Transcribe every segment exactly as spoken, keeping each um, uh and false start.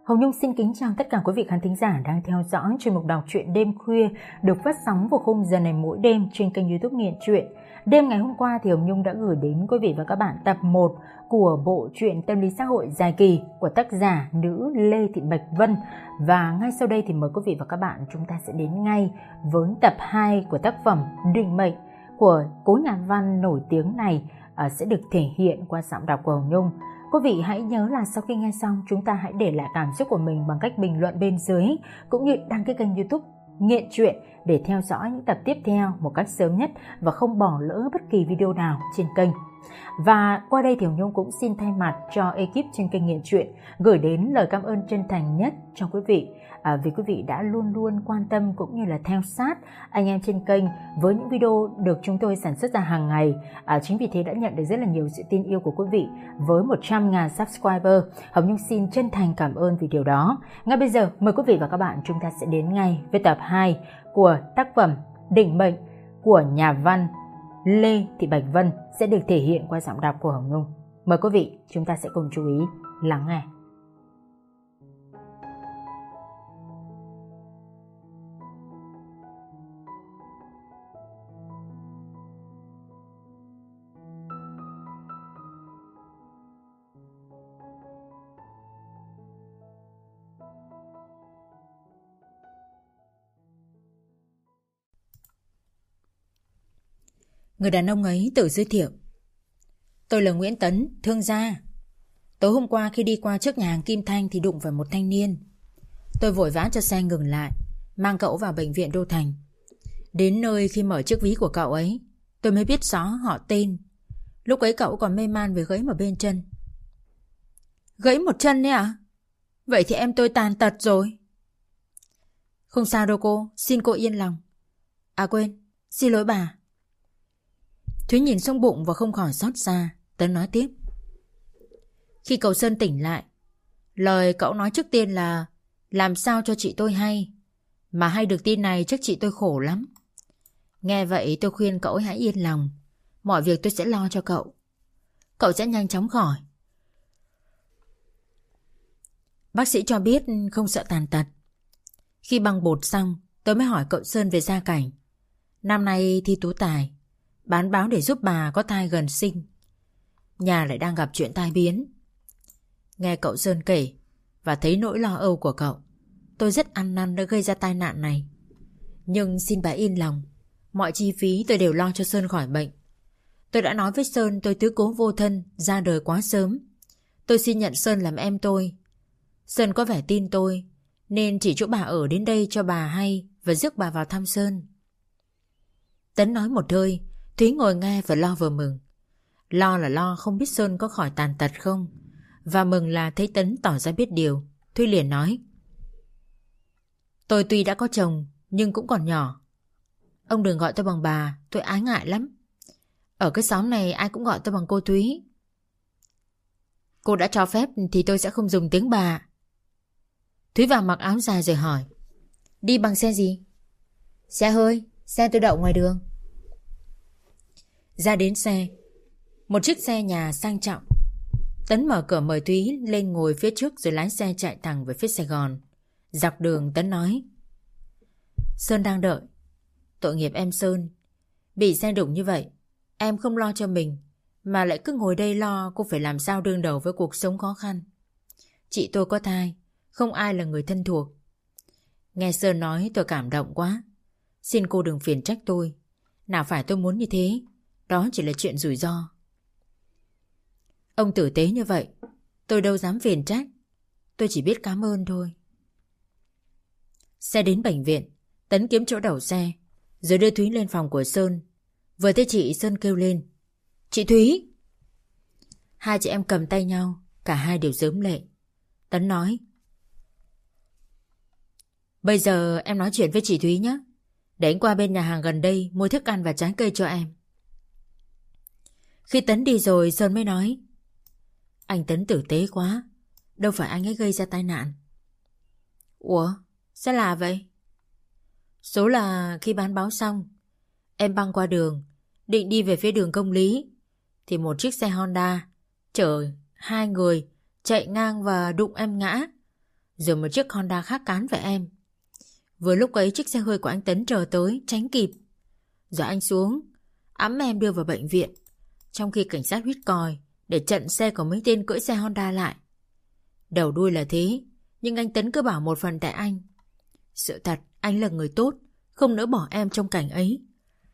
Hồng Nhung xin kính chào tất cả quý vị khán thính giả đang theo dõi chuyên mục đọc truyện đêm khuya được phát sóng vào khung giờ này mỗi đêm trên kênh YouTube Nghiện Truyện. Đêm ngày hôm qua thì Hồng Nhung đã gửi đến quý vị và các bạn tập một của bộ truyện tâm lý xã hội dài kỳ của tác giả nữ Lê Thị Bạch Vân, và ngay sau đây thì mời quý vị và các bạn chúng ta sẽ đến ngay với tập hai của tác phẩm Định Mệnh của cố nhà văn nổi tiếng này uh, sẽ được thể hiện qua giọng đọc của Hồng Nhung. Quý vị hãy nhớ là sau khi nghe xong chúng ta hãy để lại cảm xúc của mình bằng cách bình luận bên dưới, cũng như đăng ký kênh YouTube Nghiện Truyện để theo dõi những tập tiếp theo một cách sớm nhất và không bỏ lỡ bất kỳ video nào trên kênh. Và qua đây thì Hồng Nhung cũng xin thay mặt cho ekip trên kênh Nghiện Truyện gửi đến lời cảm ơn chân thành nhất cho quý vị à, vì quý vị đã luôn luôn quan tâm cũng như là theo sát anh em trên kênh với những video được chúng tôi sản xuất ra hàng ngày. À, chính vì thế đã nhận được rất là nhiều sự tin yêu của quý vị với một trăm nghìn subscriber. Hồng Nhung xin chân thành cảm ơn vì điều đó. Ngay bây giờ mời quý vị và các bạn chúng ta sẽ đến ngay với tập hai của tác phẩm Định Mệnh của nhà văn Lê Thị Bạch Vân sẽ được thể hiện qua giọng đọc của Hồng Nhung. Mời quý vị chúng ta sẽ cùng chú ý lắng nghe. Người đàn ông ấy tự giới thiệu: "Tôi là Nguyễn Tấn, thương gia. Tối hôm qua khi đi qua trước nhà hàng Kim Thanh thì đụng phải một thanh niên. Tôi vội vã cho xe ngừng lại, mang cậu vào bệnh viện Đô Thành. Đến nơi khi mở chiếc ví của cậu ấy, tôi mới biết rõ họ tên. Lúc ấy cậu còn mê man vì gãy một bên chân." "Gãy một chân đấy à? Vậy thì em tôi tàn tật rồi." "Không sao đâu cô, xin cô yên lòng. À quên, xin lỗi bà." Thúy nhìn xuống bụng và không khỏi xót xa. Tấn nói tiếp: "Khi cậu Sơn tỉnh lại, lời cậu nói trước tiên là làm sao cho chị tôi hay. Mà hay được tin này chắc chị tôi khổ lắm. Nghe vậy tôi khuyên cậu ấy hãy yên lòng. Mọi việc tôi sẽ lo cho cậu. Cậu sẽ nhanh chóng khỏi. Bác sĩ cho biết không sợ tàn tật. Khi băng bột xong, tôi mới hỏi cậu Sơn về gia cảnh. Năm nay thi tú tài, bán báo để giúp bà có thai gần sinh. Nhà lại đang gặp chuyện tai biến. Nghe cậu Sơn kể và thấy nỗi lo âu của cậu, tôi rất ăn năn đã gây ra tai nạn này. Nhưng xin bà yên lòng, mọi chi phí tôi đều lo cho Sơn khỏi bệnh. Tôi đã nói với Sơn tôi tứ cố vô thân, ra đời quá sớm. Tôi xin nhận Sơn làm em tôi. Sơn có vẻ tin tôi, nên chỉ chỗ bà ở đến đây cho bà hay và rước bà vào thăm Sơn." Tấn nói một hơi. Thúy ngồi nghe vừa lo vừa mừng. Lo là lo không biết Sơn có khỏi tàn tật không, và mừng là thấy Tấn tỏ ra biết điều. Thúy liền nói: "Tôi tuy đã có chồng nhưng cũng còn nhỏ. Ông đừng gọi tôi bằng bà, tôi ái ngại lắm. Ở cái xóm này ai cũng gọi tôi bằng cô Thúy." "Cô đã cho phép thì tôi sẽ không dùng tiếng bà." Thúy vào mặc áo dài rồi hỏi: "Đi bằng xe gì?" "Xe hơi, xe tôi đậu ngoài đường." Ra đến xe, một chiếc xe nhà sang trọng. Tấn mở cửa mời Thúy lên ngồi phía trước rồi lái xe chạy thẳng về phía Sài Gòn. Dọc đường Tấn nói: "Sơn đang đợi. Tội nghiệp em Sơn. Bị xe đụng như vậy, em không lo cho mình mà lại cứ ngồi đây lo cô phải làm sao đương đầu với cuộc sống khó khăn. Chị tôi có thai, không ai là người thân thuộc." Nghe Sơn nói tôi cảm động quá. Xin cô đừng phiền trách tôi. Nào phải tôi muốn như thế. Đó chỉ là chuyện rủi ro. Ông tử tế như vậy, tôi đâu dám phiền trách. Tôi chỉ biết cảm ơn thôi. Xe đến bệnh viện, Tấn kiếm chỗ đậu xe rồi đưa Thúy lên phòng của Sơn. Vừa thấy chị, Sơn kêu lên: "Chị Thúy!" Hai chị em cầm tay nhau, cả hai đều rớm lệ. Tấn nói: "Bây giờ em nói chuyện với chị Thúy nhé. Để anh qua bên nhà hàng gần đây mua thức ăn và trái cây cho em." Khi Tấn đi rồi, Sơn mới nói: "Anh Tấn tử tế quá. Đâu phải anh ấy gây ra tai nạn." "Ủa, sao là vậy?" "Số là khi bán báo xong, em băng qua đường, định đi về phía đường Công Lý, thì một chiếc xe Honda chở hai người chạy ngang và đụng em ngã. rồi một chiếc Honda khác cán về em. Vừa lúc ấy chiếc xe hơi của anh Tấn chờ tới, tránh kịp. Rồi anh xuống, ẵm em đưa vào bệnh viện, trong khi cảnh sát huýt còi để chặn xe của mấy tên cưỡi xe Honda lại. Đầu đuôi là thế, nhưng anh Tấn cứ bảo một phần tại anh. Sự thật, anh là người tốt, không nỡ bỏ em trong cảnh ấy.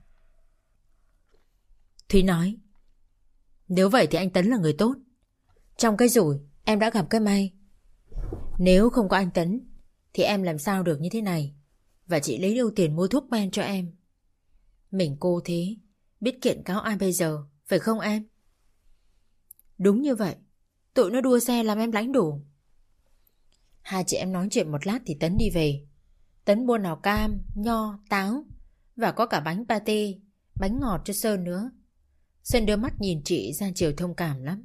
Thúy nói, nếu vậy thì anh Tấn là người tốt. Trong cái rủi, em đã gặp cái may. Nếu không có anh Tấn thì em làm sao được như thế này. Và chị lấy đâu tiền mua thuốc men cho em. Mình cô thế, biết kiện cáo ai bây giờ, phải không em? Đúng như vậy, tụi nó đua xe làm em lãnh đủ. Hai chị em nói chuyện một lát thì Tấn đi về. Tấn mua nào cam, nho, táo và có cả bánh pate, bánh ngọt cho Sơn nữa. Sơn đưa mắt nhìn chị ra chiều thông cảm lắm.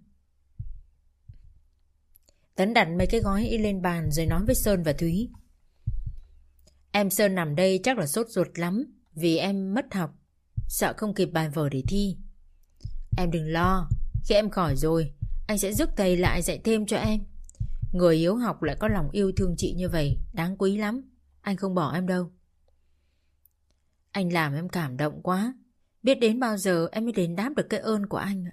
Tấn đặt mấy cái gói y lên bàn rồi nói với Sơn và Thúy. Em Sơn nằm đây chắc là sốt ruột lắm vì em mất học, sợ không kịp bài vở để thi. Em đừng lo, khi em khỏi rồi anh sẽ giúp thầy lại dạy thêm cho em. Người yếu học lại có lòng yêu thương chị như vậy, đáng quý lắm. Anh không bỏ em đâu. Anh làm em cảm động quá. Biết đến bao giờ em mới đền đáp được cái ơn của anh.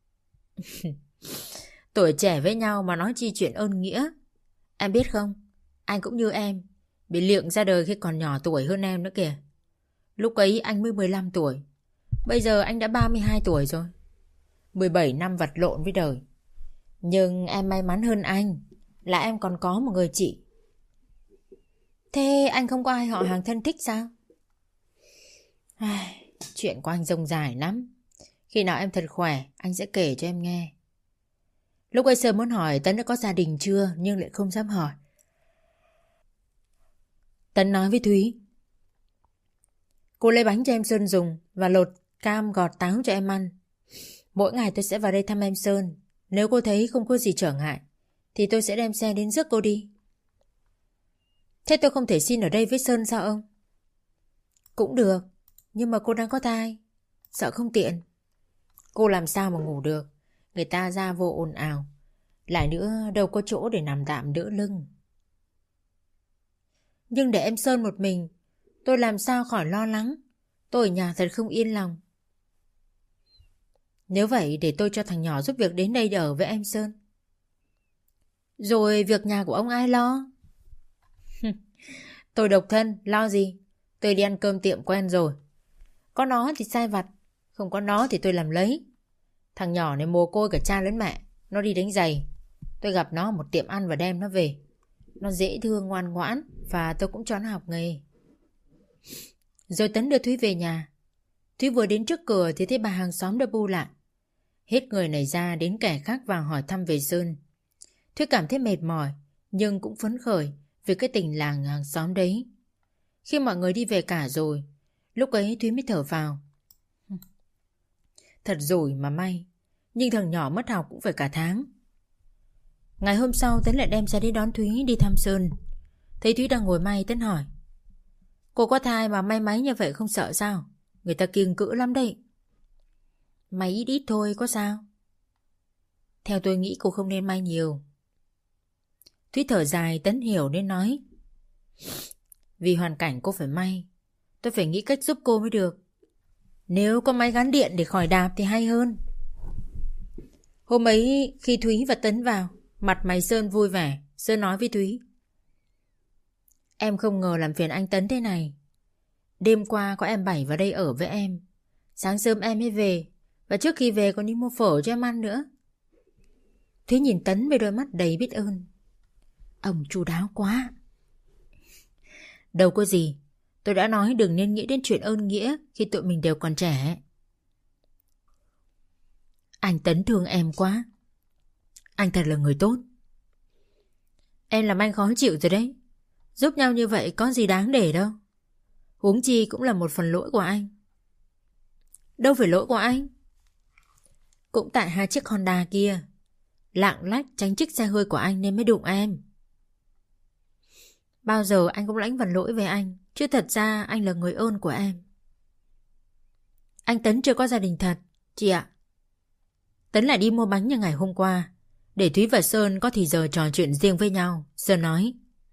Tuổi trẻ với nhau mà nói chi chuyện ơn nghĩa. Em biết không, anh cũng như em, bị liệng ra đời khi còn nhỏ tuổi hơn em nữa kìa. Lúc ấy anh mới mười lăm tuổi, bây giờ anh đã ba mươi hai tuổi rồi. Mười bảy năm vật lộn với đời. Nhưng em may mắn hơn anh là em còn có một người chị. Thế anh không có ai họ hàng thân thích sao? Ai, chuyện của anh rông dài lắm. Khi nào em thật khỏe anh sẽ kể cho em nghe. Lúc ấy Sơn muốn hỏi Tấn đã có gia đình chưa, nhưng lại không dám hỏi. Tấn nói với Thúy, cô lấy bánh cho em Sơn dùng và lột cam gọt táo cho em ăn. Mỗi ngày tôi sẽ vào đây thăm em Sơn. Nếu cô thấy không có gì trở ngại thì tôi sẽ đem xe đến rước cô đi. Thế tôi không thể xin ở đây với Sơn sao ông? Cũng được, nhưng mà cô đang có thai, sợ không tiện. Cô làm sao mà ngủ được, người ta ra vô ồn ào. Lại nữa đâu có chỗ để nằm tạm đỡ lưng. Nhưng để em Sơn một mình, tôi làm sao khỏi lo lắng. Tôi ở nhà thật không yên lòng. Nếu vậy để tôi cho thằng nhỏ giúp việc đến đây ở với em Sơn. Rồi việc nhà của ông ai lo? Tôi độc thân, lo gì? Tôi đi ăn cơm tiệm quen rồi. Có nó thì sai vặt, không có nó thì tôi làm lấy. Thằng nhỏ này mồ côi cả cha lẫn mẹ, nó đi đánh giày. Tôi gặp nó ở một tiệm ăn và đem nó về. Nó dễ thương, ngoan ngoãn và tôi cũng cho nó học nghề. Rồi Tấn đưa Thúy về nhà. Thúy vừa đến trước cửa thì thấy bà hàng xóm đã bu lại. Hết người này ra đến kẻ khác vào hỏi thăm về Sơn. Thúy cảm thấy mệt mỏi nhưng cũng phấn khởi vì cái tình làng hàng xóm đấy. Khi mọi người đi về cả rồi, lúc ấy Thúy mới thở vào. Thật rủi mà may, nhưng thằng nhỏ mất học cũng phải cả tháng. Ngày hôm sau Tấn lại đem xe đi đón Thúy đi thăm Sơn. Thấy Thúy đang ngồi may, Tấn hỏi, cô có thai mà may máy như vậy không sợ sao? Người ta kiêng cữ lắm đấy. May ít ít thôi có sao? Theo tôi nghĩ cô không nên may nhiều. Thúy thở dài, Tấn hiểu nên nói, vì hoàn cảnh cô phải may, tôi phải nghĩ cách giúp cô mới được. Nếu có máy gắn điện để khỏi đạp thì hay hơn. Hôm ấy khi Thúy và Tấn vào, mặt mày Sơn vui vẻ. Sơn nói với Thúy, em không ngờ làm phiền anh Tấn thế này. Đêm qua có em Bảy vào đây ở với em. Sáng sớm em mới về, và trước khi về còn đi mua phở cho em ăn nữa. Thúy nhìn Tấn với đôi mắt đầy biết ơn. Ông chu đáo quá. Đâu có gì, tôi đã nói đừng nên nghĩ đến chuyện ơn nghĩa khi tụi mình đều còn trẻ. Anh Tấn thương em quá. Anh thật là người tốt. Em làm anh khó chịu rồi đấy. Giúp nhau như vậy có gì đáng để đâu. Huống chi cũng là một phần lỗi của anh. Đâu phải lỗi của anh. Cũng tại hai chiếc Honda kia lạng lách tránh chiếc xe hơi của anh nên mới đụng em. Bao giờ anh cũng lãnh phần lỗi về anh, chứ thật ra anh là người ơn của em. Anh Tấn chưa có gia đình thật, chị ạ. Tấn lại đi mua bánh như ngày hôm qua, để Thúy và Sơn có thì giờ trò chuyện riêng với nhau. Sơn nói,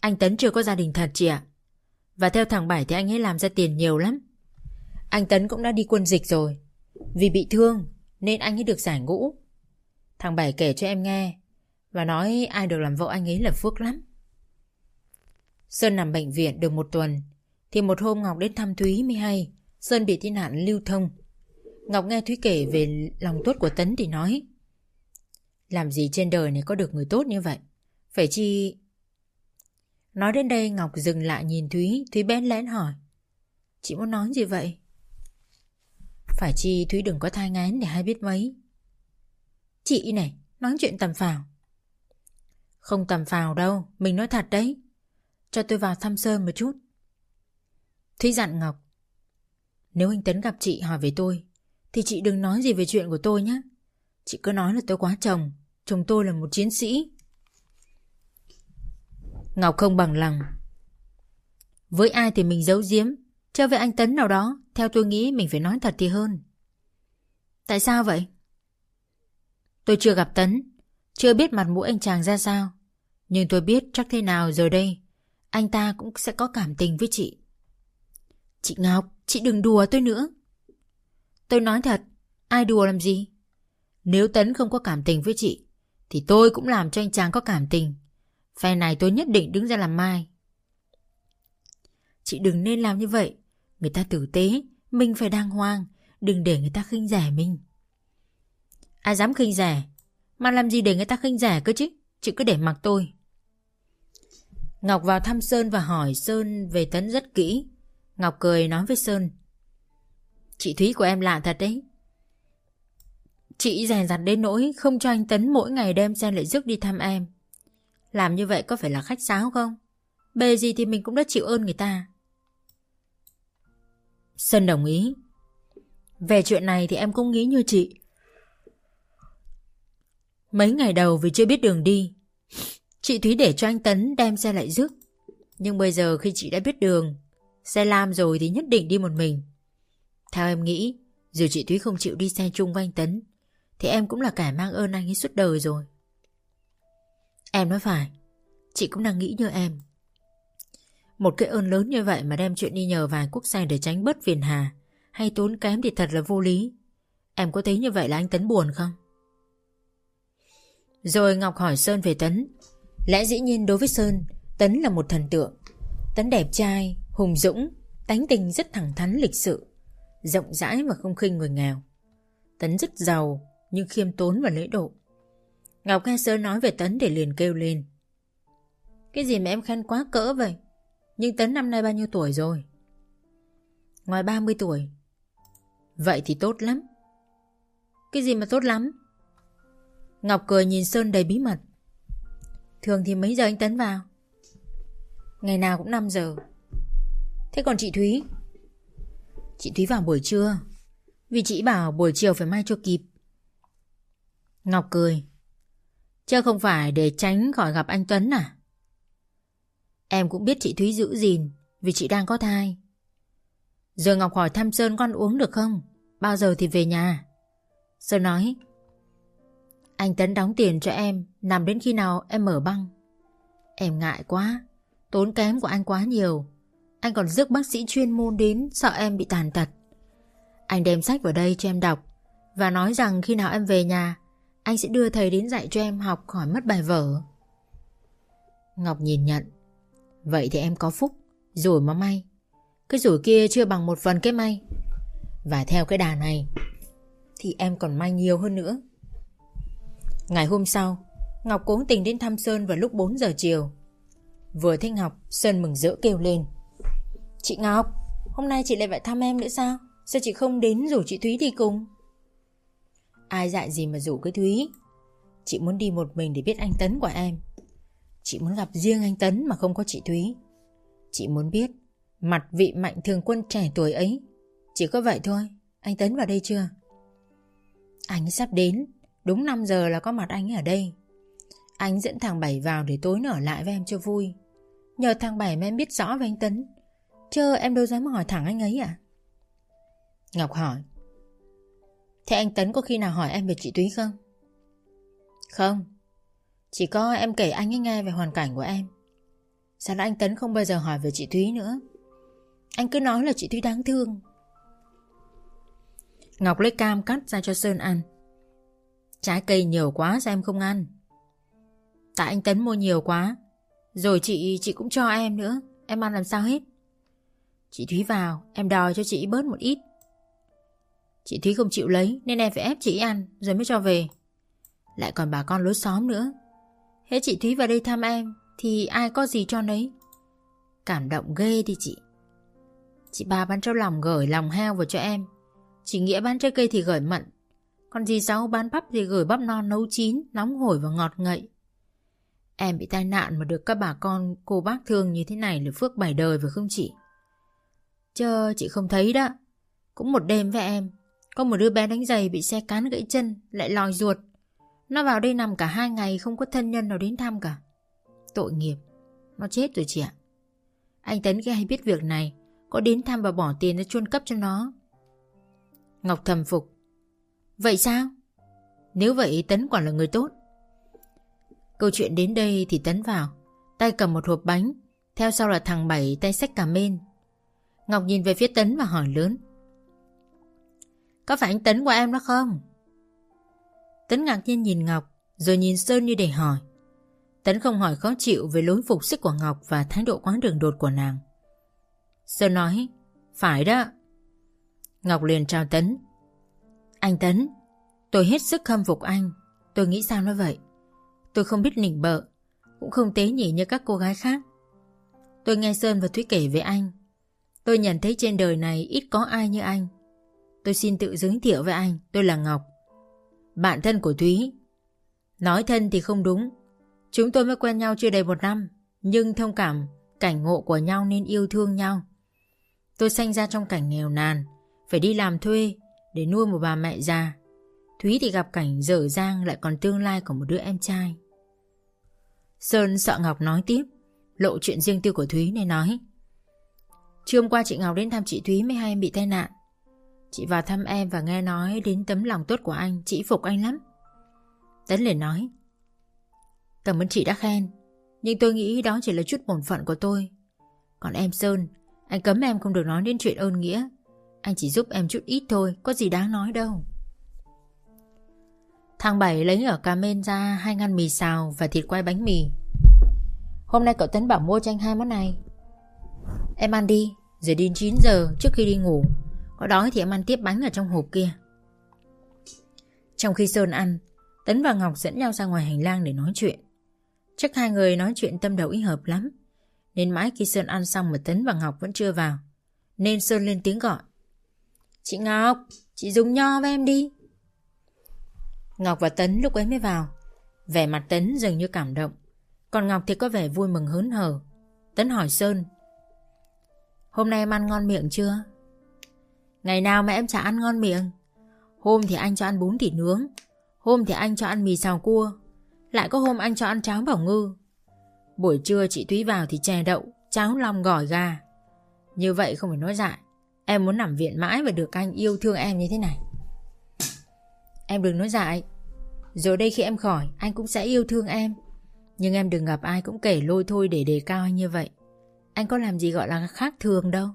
Anh Tấn chưa có gia đình thật chị ạ. Và theo thằng Bảy thì anh ấy làm ra tiền nhiều lắm. Anh Tấn cũng đã đi quân dịch rồi. Vì bị thương nên anh ấy được giải ngũ. Thằng Bảy kể cho em nghe và nói ai được làm vợ anh ấy là phước lắm. Sơn nằm bệnh viện được một tuần thì một hôm Ngọc đến thăm Thúy mới hay Sơn bị tai nạn lưu thông. Ngọc nghe Thúy kể về lòng tốt của Tấn thì nói: làm gì trên đời này có được người tốt như vậy, phải chi... Nói đến đây Ngọc dừng lại nhìn Thúy. Thúy bẽn lẽn hỏi: chị muốn nói gì vậy? Phải chi Thúy đừng có thai nghén để hay biết mấy. Chị này nói chuyện tầm phào. Không tầm phào đâu, mình nói thật đấy. Cho tôi vào thăm Sơn một chút. Thúy dặn Ngọc: nếu anh Tấn gặp chị hỏi về tôi thì chị đừng nói gì về chuyện của tôi nhé. Chị cứ nói là tôi quá chồng. Chồng tôi là một chiến sĩ. Ngọc không bằng lòng. Với ai thì mình giấu giếm, chứ với anh Tấn nào đó theo tôi nghĩ mình phải nói thật thì hơn. Tại sao vậy? Tôi chưa gặp Tấn, chưa biết mặt mũi anh chàng ra sao, nhưng tôi biết chắc thế nào rồi đây anh ta cũng sẽ có cảm tình với chị. Chị Ngọc, chị đừng đùa tôi nữa. Tôi nói thật, ai đùa làm gì? Nếu Tấn không có cảm tình với chị thì tôi cũng làm cho anh chàng có cảm tình. Phe này tôi nhất định đứng ra làm mai. Chị đừng nên làm như vậy. Người ta tử tế, mình phải đàng hoàng. Đừng để người ta khinh rẻ mình. Ai dám khinh rẻ? Mà làm gì để người ta khinh rẻ cơ chứ? Chị cứ để mặc tôi. Ngọc vào thăm Sơn và hỏi Sơn về Tấn rất kỹ. Ngọc cười nói với Sơn: chị Thúy của em lạ thật đấy. Chị dè dặt đến nỗi không cho anh Tấn mỗi ngày đem xe lại rước đi thăm em. Làm như vậy có phải là khách sáo không? Bề gì thì mình cũng đã chịu ơn người ta. Sơn đồng ý. Về chuyện này thì em cũng nghĩ như chị. Mấy ngày đầu vì chưa biết đường đi, chị Thúy để cho anh Tấn đem xe lại rước. Nhưng bây giờ khi chị đã biết đường, xe lam rồi thì nhất định đi một mình. Theo em nghĩ, dù chị Thúy không chịu đi xe chung với anh Tấn thì em cũng là kẻ mang ơn anh ấy suốt đời rồi. Em nói phải, chị cũng đang nghĩ như em. Một cái ơn lớn như vậy mà đem chuyện đi nhờ vài quốc xe để tránh bớt phiền hà hay tốn kém thì thật là vô lý. Em có thấy như vậy là anh Tấn buồn không? Rồi Ngọc hỏi Sơn về Tấn. Lẽ dĩ nhiên đối với Sơn, Tấn là một thần tượng. Tấn đẹp trai, hùng dũng, tánh tình rất thẳng thắn lịch sự, rộng rãi và không khinh người nghèo. Tấn rất giàu nhưng khiêm tốn và lễ độ. Ngọc nghe Sơn nói về Tấn để liền kêu lên: cái gì mà em khen quá cỡ vậy? Nhưng Tấn năm nay bao nhiêu tuổi rồi? Ngoài ba mươi tuổi. Vậy thì tốt lắm. Cái gì mà tốt lắm? Ngọc cười nhìn Sơn đầy bí mật. Thường thì mấy giờ anh Tấn vào? Ngày nào cũng năm giờ. Thế còn chị Thúy? Chị Thúy vào buổi trưa, vì chị bảo buổi chiều phải may cho kịp. Ngọc cười. Chứ không phải để tránh khỏi gặp anh Tuấn à? Em cũng biết chị Thúy giữ gìn vì chị đang có thai. Giờ Ngọc hỏi thăm Sơn con uống được không? Bao giờ thì về nhà? Sơn nói: anh Tấn đóng tiền cho em nằm đến khi nào em mở băng. Em ngại quá, tốn kém của anh quá nhiều. Anh còn rước bác sĩ chuyên môn đến, sợ em bị tàn tật. Anh đem sách vào đây cho em đọc và nói rằng khi nào em về nhà anh sẽ đưa thầy đến dạy cho em học khỏi mất bài vở. Ngọc nhìn nhận. Vậy thì em có phúc, rủi mà may. Cái rủi kia chưa bằng một phần cái may. Và theo cái đà này thì em còn may nhiều hơn nữa. Ngày hôm sau, Ngọc cố tình đến thăm Sơn vào lúc bốn giờ chiều. Vừa thấy Ngọc, Sơn mừng rỡ kêu lên: chị Ngọc, hôm nay chị lại phải thăm em nữa sao? Sao chị không đến rủ chị Thúy đi cùng? Ai dạy gì mà rủ cái Thúy. Chị muốn đi một mình để biết anh Tấn của em. Chị muốn gặp riêng anh Tấn mà không có chị Thúy. Chị muốn biết mặt vị mạnh thường quân trẻ tuổi ấy. Chỉ có vậy thôi. Anh Tấn vào đây chưa? Anh sắp đến. Đúng năm giờ là có mặt anh ở đây. Anh dẫn thằng Bảy vào để tối nó ở lại với em cho vui. Nhờ thằng Bảy mà em biết rõ về anh Tấn, chứ em đâu dám hỏi thẳng anh ấy à? Ngọc hỏi: thế anh Tấn có khi nào hỏi em về chị Thúy không? Không. Chỉ có em kể anh ấy nghe về hoàn cảnh của em. Sao anh Tấn không bao giờ hỏi về chị Thúy nữa? Anh cứ nói là chị Thúy đáng thương. Ngọc lấy cam cắt ra cho Sơn ăn. Trái cây nhiều quá sao em không ăn? Tại anh Tấn mua nhiều quá. Rồi chị chị cũng cho em nữa. Em ăn làm sao hết? Chị Thúy vào, em đòi cho chị bớt một ít. Chị Thúy không chịu lấy nên em phải ép chị ăn rồi mới cho về. Lại còn bà con lối xóm nữa. Hết chị Thúy vào đây thăm em thì ai có gì cho nấy. Cảm động ghê đi chị. Chị ba bán trâu lòng gửi lòng heo vào cho em. Chị Nghĩa bán trái cây thì gửi mận. Còn dì Sáu bán bắp thì gửi bắp non nấu chín, nóng hổi và ngọt ngậy. Em bị tai nạn mà được các bà con cô bác thương như thế này là phước bảy đời phải không chị? Chứ chị không thấy đó. Cũng một đêm với em, có một đứa bé đánh giày bị xe cán gãy chân, lại lòi ruột. Nó vào đây nằm cả hai ngày không có thân nhân nào đến thăm cả. Tội nghiệp, nó chết rồi chị ạ. Anh Tấn khi hay biết việc này, có đến thăm và bỏ tiền ra chôn cấp cho nó. Ngọc thầm phục. Vậy sao? Nếu vậy Tấn quả là người tốt. Câu chuyện đến đây thì Tấn vào, tay cầm một hộp bánh, theo sau là thằng Bảy tay xách cà mên. Ngọc nhìn về phía Tấn và hỏi lớn. Có phải anh Tấn của em đó không? Tấn ngạc nhiên nhìn Ngọc, rồi nhìn Sơn như để hỏi. Tấn không hỏi khó chịu về lối phục sức của Ngọc và thái độ quá đường đột của nàng. Sơn nói, phải đó. Ngọc liền chào Tấn. Anh Tấn, tôi hết sức khâm phục anh. Tôi nghĩ sao nói vậy? Tôi không biết nịnh bợ, cũng không tế nhị như các cô gái khác. Tôi nghe Sơn và Thúy kể với anh. Tôi nhận thấy trên đời này ít có ai như anh. Tôi xin tự giới thiệu với anh, tôi là Ngọc, bạn thân của Thúy. Nói thân thì không đúng. Chúng tôi mới quen nhau chưa đầy một năm, nhưng thông cảm cảnh ngộ của nhau nên yêu thương nhau. Tôi sinh ra trong cảnh nghèo nàn, phải đi làm thuê để nuôi một bà mẹ già. Thúy thì gặp cảnh dở dang, lại còn tương lai của một đứa em trai. Sơn sợ Ngọc nói tiếp, lộ chuyện riêng tư của Thúy nên nói. Trưa hôm qua chị Ngọc đến thăm chị Thúy mới hay em bị tai nạn. Chị vào thăm em và nghe nói đến tấm lòng tốt của anh, chị phục anh lắm. Tấn liền nói. Cảm ơn chị đã khen, nhưng tôi nghĩ đó chỉ là chút bổn phận của tôi. Còn em Sơn, anh cấm em không được nói đến chuyện ơn nghĩa. Anh chỉ giúp em chút ít thôi, có gì đáng nói đâu. Thằng Bảy lấy ở cà mên ra hai ngăn mì xào và thịt quay bánh mì. Hôm nay cậu Tấn bảo mua cho anh hai món này. Em ăn đi, rồi đến chín giờ trước khi đi ngủ. Có đói thì em ăn tiếp bánh ở trong hộp kia. Trong khi Sơn ăn, Tấn và Ngọc dẫn nhau ra ngoài hành lang để nói chuyện. Chắc hai người nói chuyện tâm đầu ý hợp lắm, nên mãi khi Sơn ăn xong mà Tấn và Ngọc vẫn chưa vào, nên Sơn lên tiếng gọi. Chị Ngọc, chị dùng nho với em đi. Ngọc và Tấn lúc ấy mới vào. Vẻ mặt Tấn dường như cảm động, còn Ngọc thì có vẻ vui mừng hớn hở. Tấn hỏi Sơn. Hôm nay em ăn ngon miệng chưa? Ngày nào mà em chả ăn ngon miệng. Hôm thì anh cho ăn bún thịt nướng, hôm thì anh cho ăn mì xào cua, lại có hôm anh cho ăn cháo bảo ngư. Buổi trưa chị Thúy vào thì chè đậu, cháo lòng gỏi gà. Như vậy không phải nói dại. Em muốn nằm viện mãi và được anh yêu thương em như thế này. Em đừng nói dại. Rồi đây khi em khỏi, anh cũng sẽ yêu thương em. Nhưng em đừng gặp ai cũng kể lôi thôi để đề cao anh như vậy. Anh có làm gì gọi là khác thường đâu.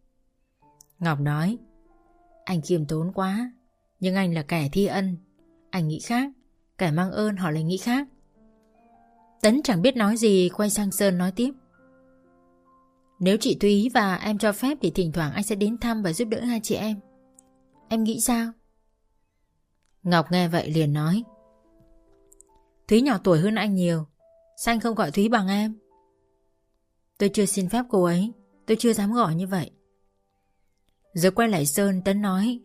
Ngọc nói. Anh khiêm tốn quá, nhưng anh là kẻ thi ân. Anh nghĩ khác, kẻ mang ơn họ lại nghĩ khác. Tấn chẳng biết nói gì, quay sang Sơn nói tiếp. Nếu chị Thúy và em cho phép thì thỉnh thoảng anh sẽ đến thăm và giúp đỡ hai chị em. Em nghĩ sao? Ngọc nghe vậy liền nói. Thúy nhỏ tuổi hơn anh nhiều, sao anh không gọi Thúy bằng em? Tôi chưa xin phép cô ấy, tôi chưa dám gọi như vậy. Rồi quay lại Sơn, Tấn nói.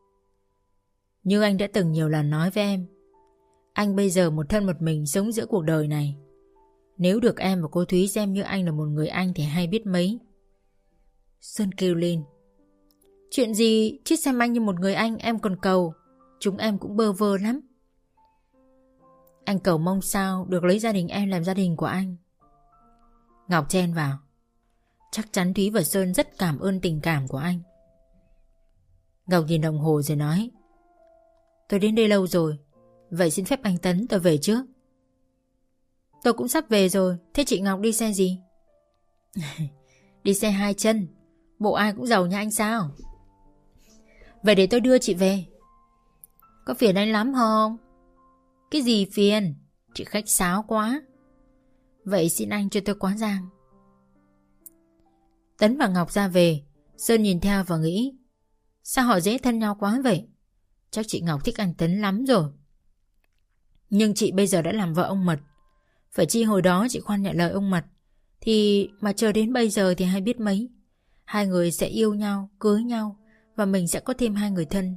Như anh đã từng nhiều lần nói với em, anh bây giờ một thân một mình sống giữa cuộc đời này. Nếu được em và cô Thúy xem như anh là một người anh thì hay biết mấy. Sơn kêu lên. Chuyện gì chứ xem anh như một người anh em còn cầu. Chúng em cũng bơ vơ lắm. Anh cầu mong sao được lấy gia đình em làm gia đình của anh. Ngọc chen vào. Chắc chắn Thúy và Sơn rất cảm ơn tình cảm của anh. Ngọc nhìn đồng hồ rồi nói. Tôi đến đây lâu rồi, vậy xin phép anh Tấn tôi về trước. Tôi cũng sắp về rồi, thế chị Ngọc đi xe gì? Đi xe hai chân, bộ ai cũng giàu như anh sao? Vậy để tôi đưa chị về. Có phiền anh lắm không? Cái gì phiền? Chị khách sáo quá. Vậy xin anh cho tôi quá giang. Tấn và Ngọc ra về. Sơn nhìn theo và nghĩ, sao họ dễ thân nhau quá vậy? Chắc chị Ngọc thích anh Tấn lắm rồi. Nhưng chị bây giờ đã làm vợ ông Mật. Phải chi hồi đó chị khoan nhận lời ông Mật, thì mà chờ đến bây giờ thì hay biết mấy. Hai người sẽ yêu nhau, cưới nhau, và mình sẽ có thêm hai người thân.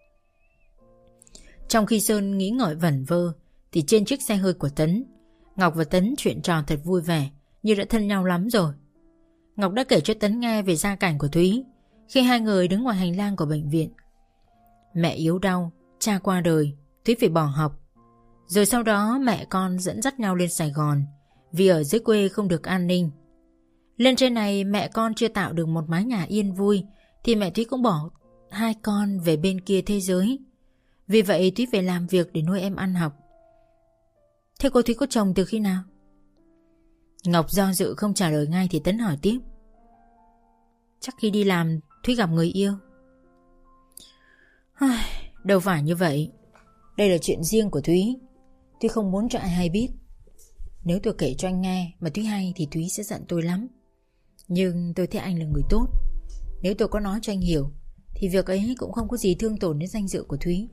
Trong khi Sơn nghĩ ngợi vẩn vơ, thì trên chiếc xe hơi của Tấn, Ngọc và Tấn chuyện trò thật vui vẻ, như đã thân nhau lắm rồi. Ngọc đã kể cho Tấn nghe về gia cảnh của Thúy khi hai người đứng ngoài hành lang của bệnh viện. Mẹ yếu đau, cha qua đời, Thúy phải bỏ học. Rồi sau đó mẹ con dẫn dắt nhau lên Sài Gòn, vì ở dưới quê không được an ninh. Lên trên này mẹ con chưa tạo được một mái nhà yên vui, thì mẹ Thúy cũng bỏ hai con về bên kia thế giới. Vì vậy Thúy phải làm việc để nuôi em ăn học. Thế cô Thúy có chồng từ khi nào? Ngọc do dự không trả lời ngay thì Tấn hỏi tiếp. Chắc khi đi làm Thúy gặp người yêu. Đâu phải như vậy. Đây là chuyện riêng của Thúy. Thúy không muốn cho ai hay biết. Nếu tôi kể cho anh nghe mà Thúy hay thì Thúy sẽ giận tôi lắm. Nhưng tôi thấy anh là người tốt. Nếu tôi có nói cho anh hiểu thì việc ấy cũng không có gì thương tổn đến danh dự của Thúy.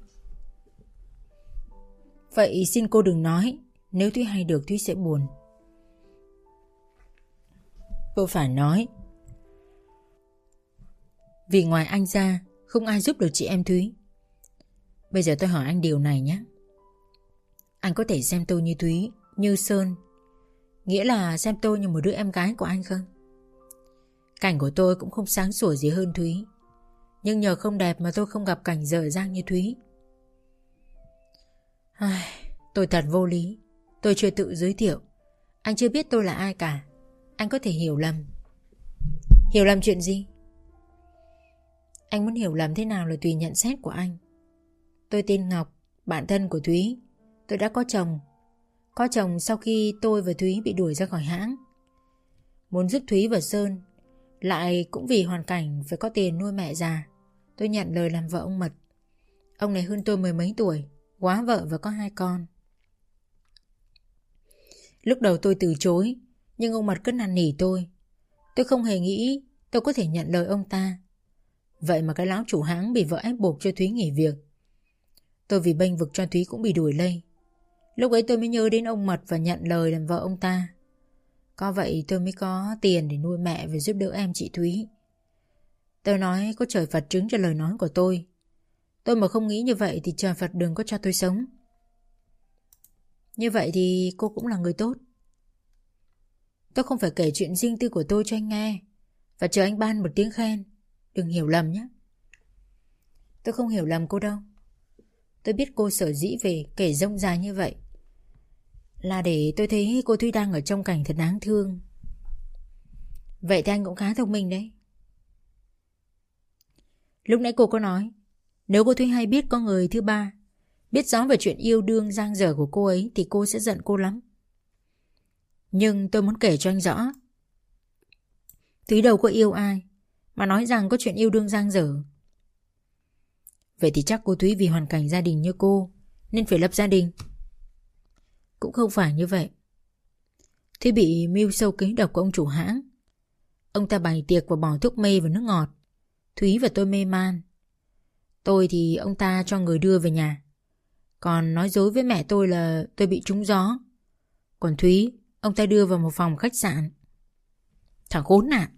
Vậy xin cô đừng nói. Nếu Thúy hay được Thúy sẽ buồn. Tôi phải nói. Vì ngoài anh ra không ai giúp được chị em Thúy. Bây giờ tôi hỏi anh điều này nhé. Anh có thể xem tôi như Thúy, như Sơn, nghĩa là xem tôi như một đứa em gái của anh không? Cảnh của tôi cũng không sáng sủa gì hơn Thúy, nhưng nhờ không đẹp mà tôi không gặp cảnh dở dang như Thúy. Ai, tôi thật vô lý. Tôi chưa tự giới thiệu. Anh chưa biết tôi là ai cả. Anh có thể hiểu lầm. Hiểu lầm chuyện gì? Anh muốn hiểu lầm thế nào là tùy nhận xét của anh. Tôi tên Ngọc, bạn thân của Thúy. Tôi đã có chồng. Có chồng sau khi tôi và Thúy bị đuổi ra khỏi hãng. Muốn giúp Thúy và Sơn, lại cũng vì hoàn cảnh phải có tiền nuôi mẹ già, tôi nhận lời làm vợ ông Mật. Ông này hơn tôi mười mấy tuổi, quá vợ và có hai con. Lúc đầu tôi từ chối, nhưng ông Mật cứ năn nỉ tôi. Tôi không hề nghĩ tôi có thể nhận lời ông ta. Vậy mà cái lão chủ hãng bị vợ ép buộc cho Thúy nghỉ việc. Tôi vì bênh vực cho Thúy cũng bị đuổi lây. Lúc ấy tôi mới nhớ đến ông Mật và nhận lời làm vợ ông ta. Có vậy tôi mới có tiền để nuôi mẹ và giúp đỡ em chị Thúy. Tôi nói có trời Phật chứng cho lời nói của tôi. Tôi mà không nghĩ như vậy thì trời Phật đừng có cho tôi sống. Như vậy thì cô cũng là người tốt. Tôi không phải kể chuyện riêng tư của tôi cho anh nghe và chờ anh ban một tiếng khen. Đừng hiểu lầm nhé. Tôi không hiểu lầm cô đâu. Tôi biết cô sở dĩ về kể rông dài như vậy là để tôi thấy cô Thúy đang ở trong cảnh thật đáng thương. Vậy thì anh cũng khá thông minh đấy. Lúc nãy cô có nói, nếu cô Thúy hay biết có người thứ ba, biết rõ về chuyện yêu đương giang dở của cô ấy, thì cô sẽ giận cô lắm. Nhưng tôi muốn kể cho anh rõ, Thúy đâu có yêu ai mà nói rằng có chuyện yêu đương giang dở. Vậy thì chắc cô Thúy vì hoàn cảnh gia đình như cô nên phải lập gia đình. Cũng không phải như vậy. Thúy bị mưu sâu kế độc của ông chủ hãng. Ông ta bày tiệc và bỏ thuốc mê vào nước ngọt. Thúy và tôi mê man. Tôi thì ông ta cho người đưa về nhà, còn nói dối với mẹ tôi là tôi bị trúng gió. Còn Thúy, ông ta đưa vào một phòng khách sạn. Thằng khốn nạn.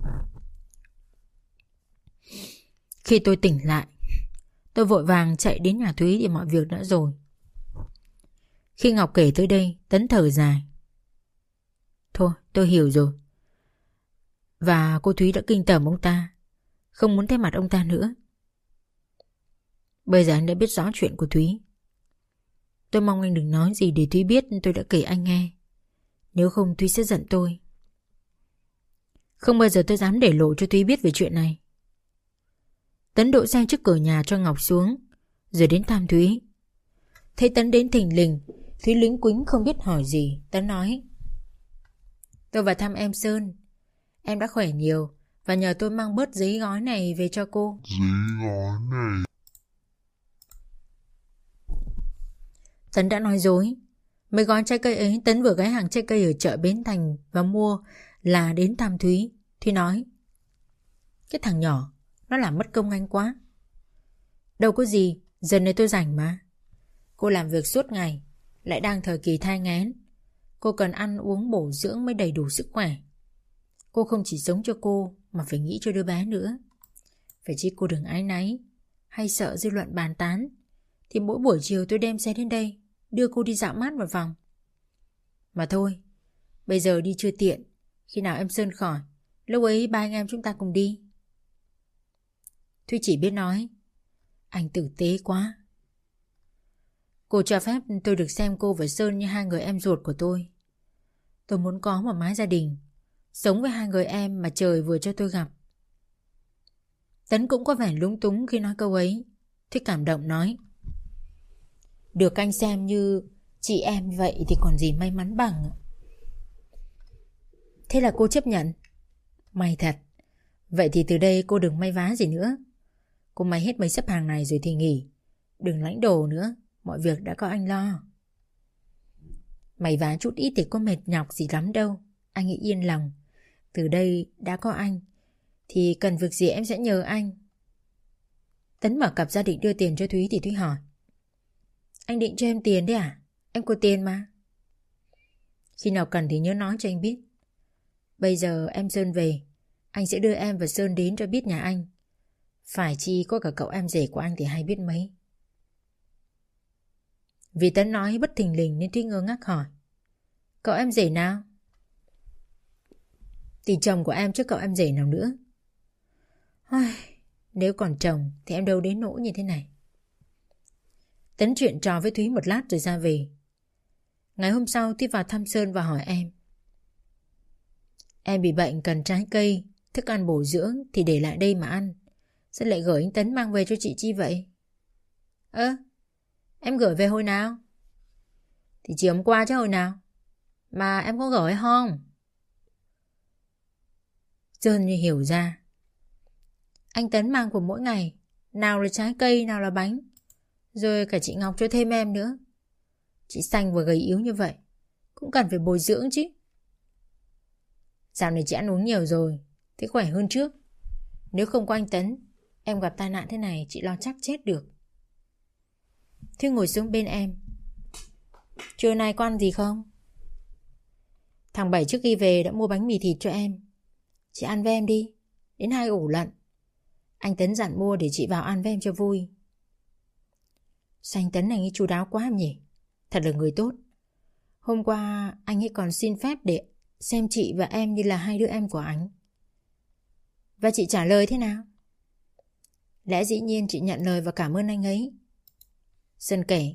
Khi tôi tỉnh lại, tôi vội vàng chạy đến nhà Thúy thì mọi việc đã rồi. Khi Ngọc kể tới đây, Tấn thở dài. Thôi, tôi hiểu rồi. Và cô Thúy đã kinh tởm ông ta, không muốn thấy mặt ông ta nữa. Bây giờ anh đã biết rõ chuyện của Thúy. Tôi mong anh đừng nói gì để Thúy biết tôi đã kể anh nghe. Nếu không Thúy sẽ giận tôi. Không bao giờ tôi dám để lộ cho Thúy biết về chuyện này. Tấn đỗ xe trước cửa nhà cho Ngọc xuống, rồi đến thăm Thúy. Thấy Tấn đến thình lình, Thúy lính quính không biết hỏi gì. Tấn nói, tôi vào thăm em Sơn. Em đã khỏe nhiều và nhờ tôi mang bớt giấy gói này về cho cô. Giấy gói này. Tấn đã nói dối. Mấy gói trái cây ấy Tấn vừa ghé hàng trái cây ở chợ Bến Thành và mua là đến thăm Thúy. Thúy nói: cái thằng nhỏ nó làm mất công anh quá. Đâu có gì, giờ này tôi rảnh mà. Cô làm việc suốt ngày, lại đang thời kỳ thai nghén. Cô cần ăn uống bổ dưỡng mới đầy đủ sức khỏe. Cô không chỉ sống cho cô mà phải nghĩ cho đứa bé nữa. Phải chi cô đừng áy náy hay sợ dư luận bàn tán, thì mỗi buổi chiều tôi đem xe đến đây đưa cô đi dạo mát một vòng. Mà thôi, bây giờ đi chưa tiện. Khi nào em Sơn khỏi, lúc ấy ba anh em chúng ta cùng đi. Thúy chỉ biết nói: anh tử tế quá. Cô cho phép tôi được xem cô và Sơn như hai người em ruột của tôi. Tôi muốn có một mái gia đình, sống với hai người em mà trời vừa cho tôi gặp. Tấn cũng có vẻ lúng túng khi nói câu ấy. Thúy cảm động nói: được anh xem như chị em vậy thì còn gì may mắn bằng. Thế là cô chấp nhận. May thật. Vậy thì từ đây cô đừng may vá gì nữa. Cô may hết mấy xếp hàng này rồi thì nghỉ. Đừng lãnh đồ nữa, mọi việc đã có anh lo. Mày vá chút ít thì có mệt nhọc gì lắm đâu. Anh nghĩ yên lòng. Từ đây đã có anh thì cần việc gì em sẽ nhờ anh. Tấn mở cặp ra định đưa tiền cho Thúy thì Thúy hỏi: anh định cho em tiền đấy à? Em có tiền mà. Khi nào cần thì nhớ nói cho anh biết. Bây giờ em Sơn về, anh sẽ đưa em và Sơn đến cho biết nhà anh. Phải chi có cả cậu em rể của anh thì hay biết mấy. Vì Tấn nói bất thình lình nên Thúy ngơ ngác hỏi: cậu em rể nào? Thì chồng của em chứ cậu em rể nào nữa. Ôi, nếu còn chồng thì em đâu đến nỗi như thế này. Tấn chuyện trò với Thúy một lát rồi ra về. Ngày hôm sau Thúy vào thăm Sơn và hỏi em: em bị bệnh cần trái cây, thức ăn bổ dưỡng thì để lại đây mà ăn. Sao lại gửi anh Tấn mang về cho chị chi vậy? Ơ, em gửi về hồi nào? Thì chiều hôm qua chứ hồi nào. Mà em có gửi không? Sơn như hiểu ra. Anh Tấn mang của mỗi ngày, nào là trái cây, nào là bánh. Rồi cả chị Ngọc cho thêm em nữa. Chị xanh và gầy yếu như vậy cũng cần phải bồi dưỡng chứ. Dạo này chị ăn uống nhiều rồi, thế khỏe hơn trước. Nếu không có anh Tấn, em gặp tai nạn thế này chị lo chắc chết được. Thúy ngồi xuống bên em: trưa nay có ăn gì không? Thằng Bảy trước khi về đã mua bánh mì thịt cho em. Chị ăn với em đi, đến hai ủ lận. Anh Tấn dặn mua để chị vào ăn với em cho vui. Sao anh Tấn này nghĩ chu đáo quá em nhỉ? Thật là người tốt. Hôm qua anh ấy còn xin phép để xem chị và em như là hai đứa em của anh. Và chị trả lời thế nào? Lẽ dĩ nhiên chị nhận lời và cảm ơn anh ấy. Sơn kể: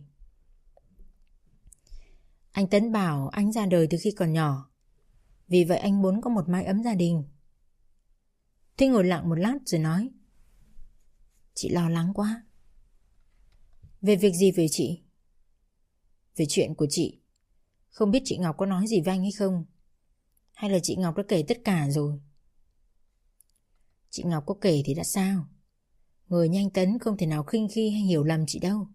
anh Tấn bảo anh ra đời từ khi còn nhỏ, vì vậy anh muốn có một mái ấm gia đình. Thúy ngồi lặng một lát rồi nói: chị lo lắng quá. Về việc gì về chị? Về chuyện của chị. Không biết chị Ngọc có nói gì với anh hay không? Hay là chị Ngọc đã kể tất cả rồi? Chị Ngọc có kể thì đã sao? Người như anh Tấn không thể nào khinh khi hay hiểu lầm chị đâu.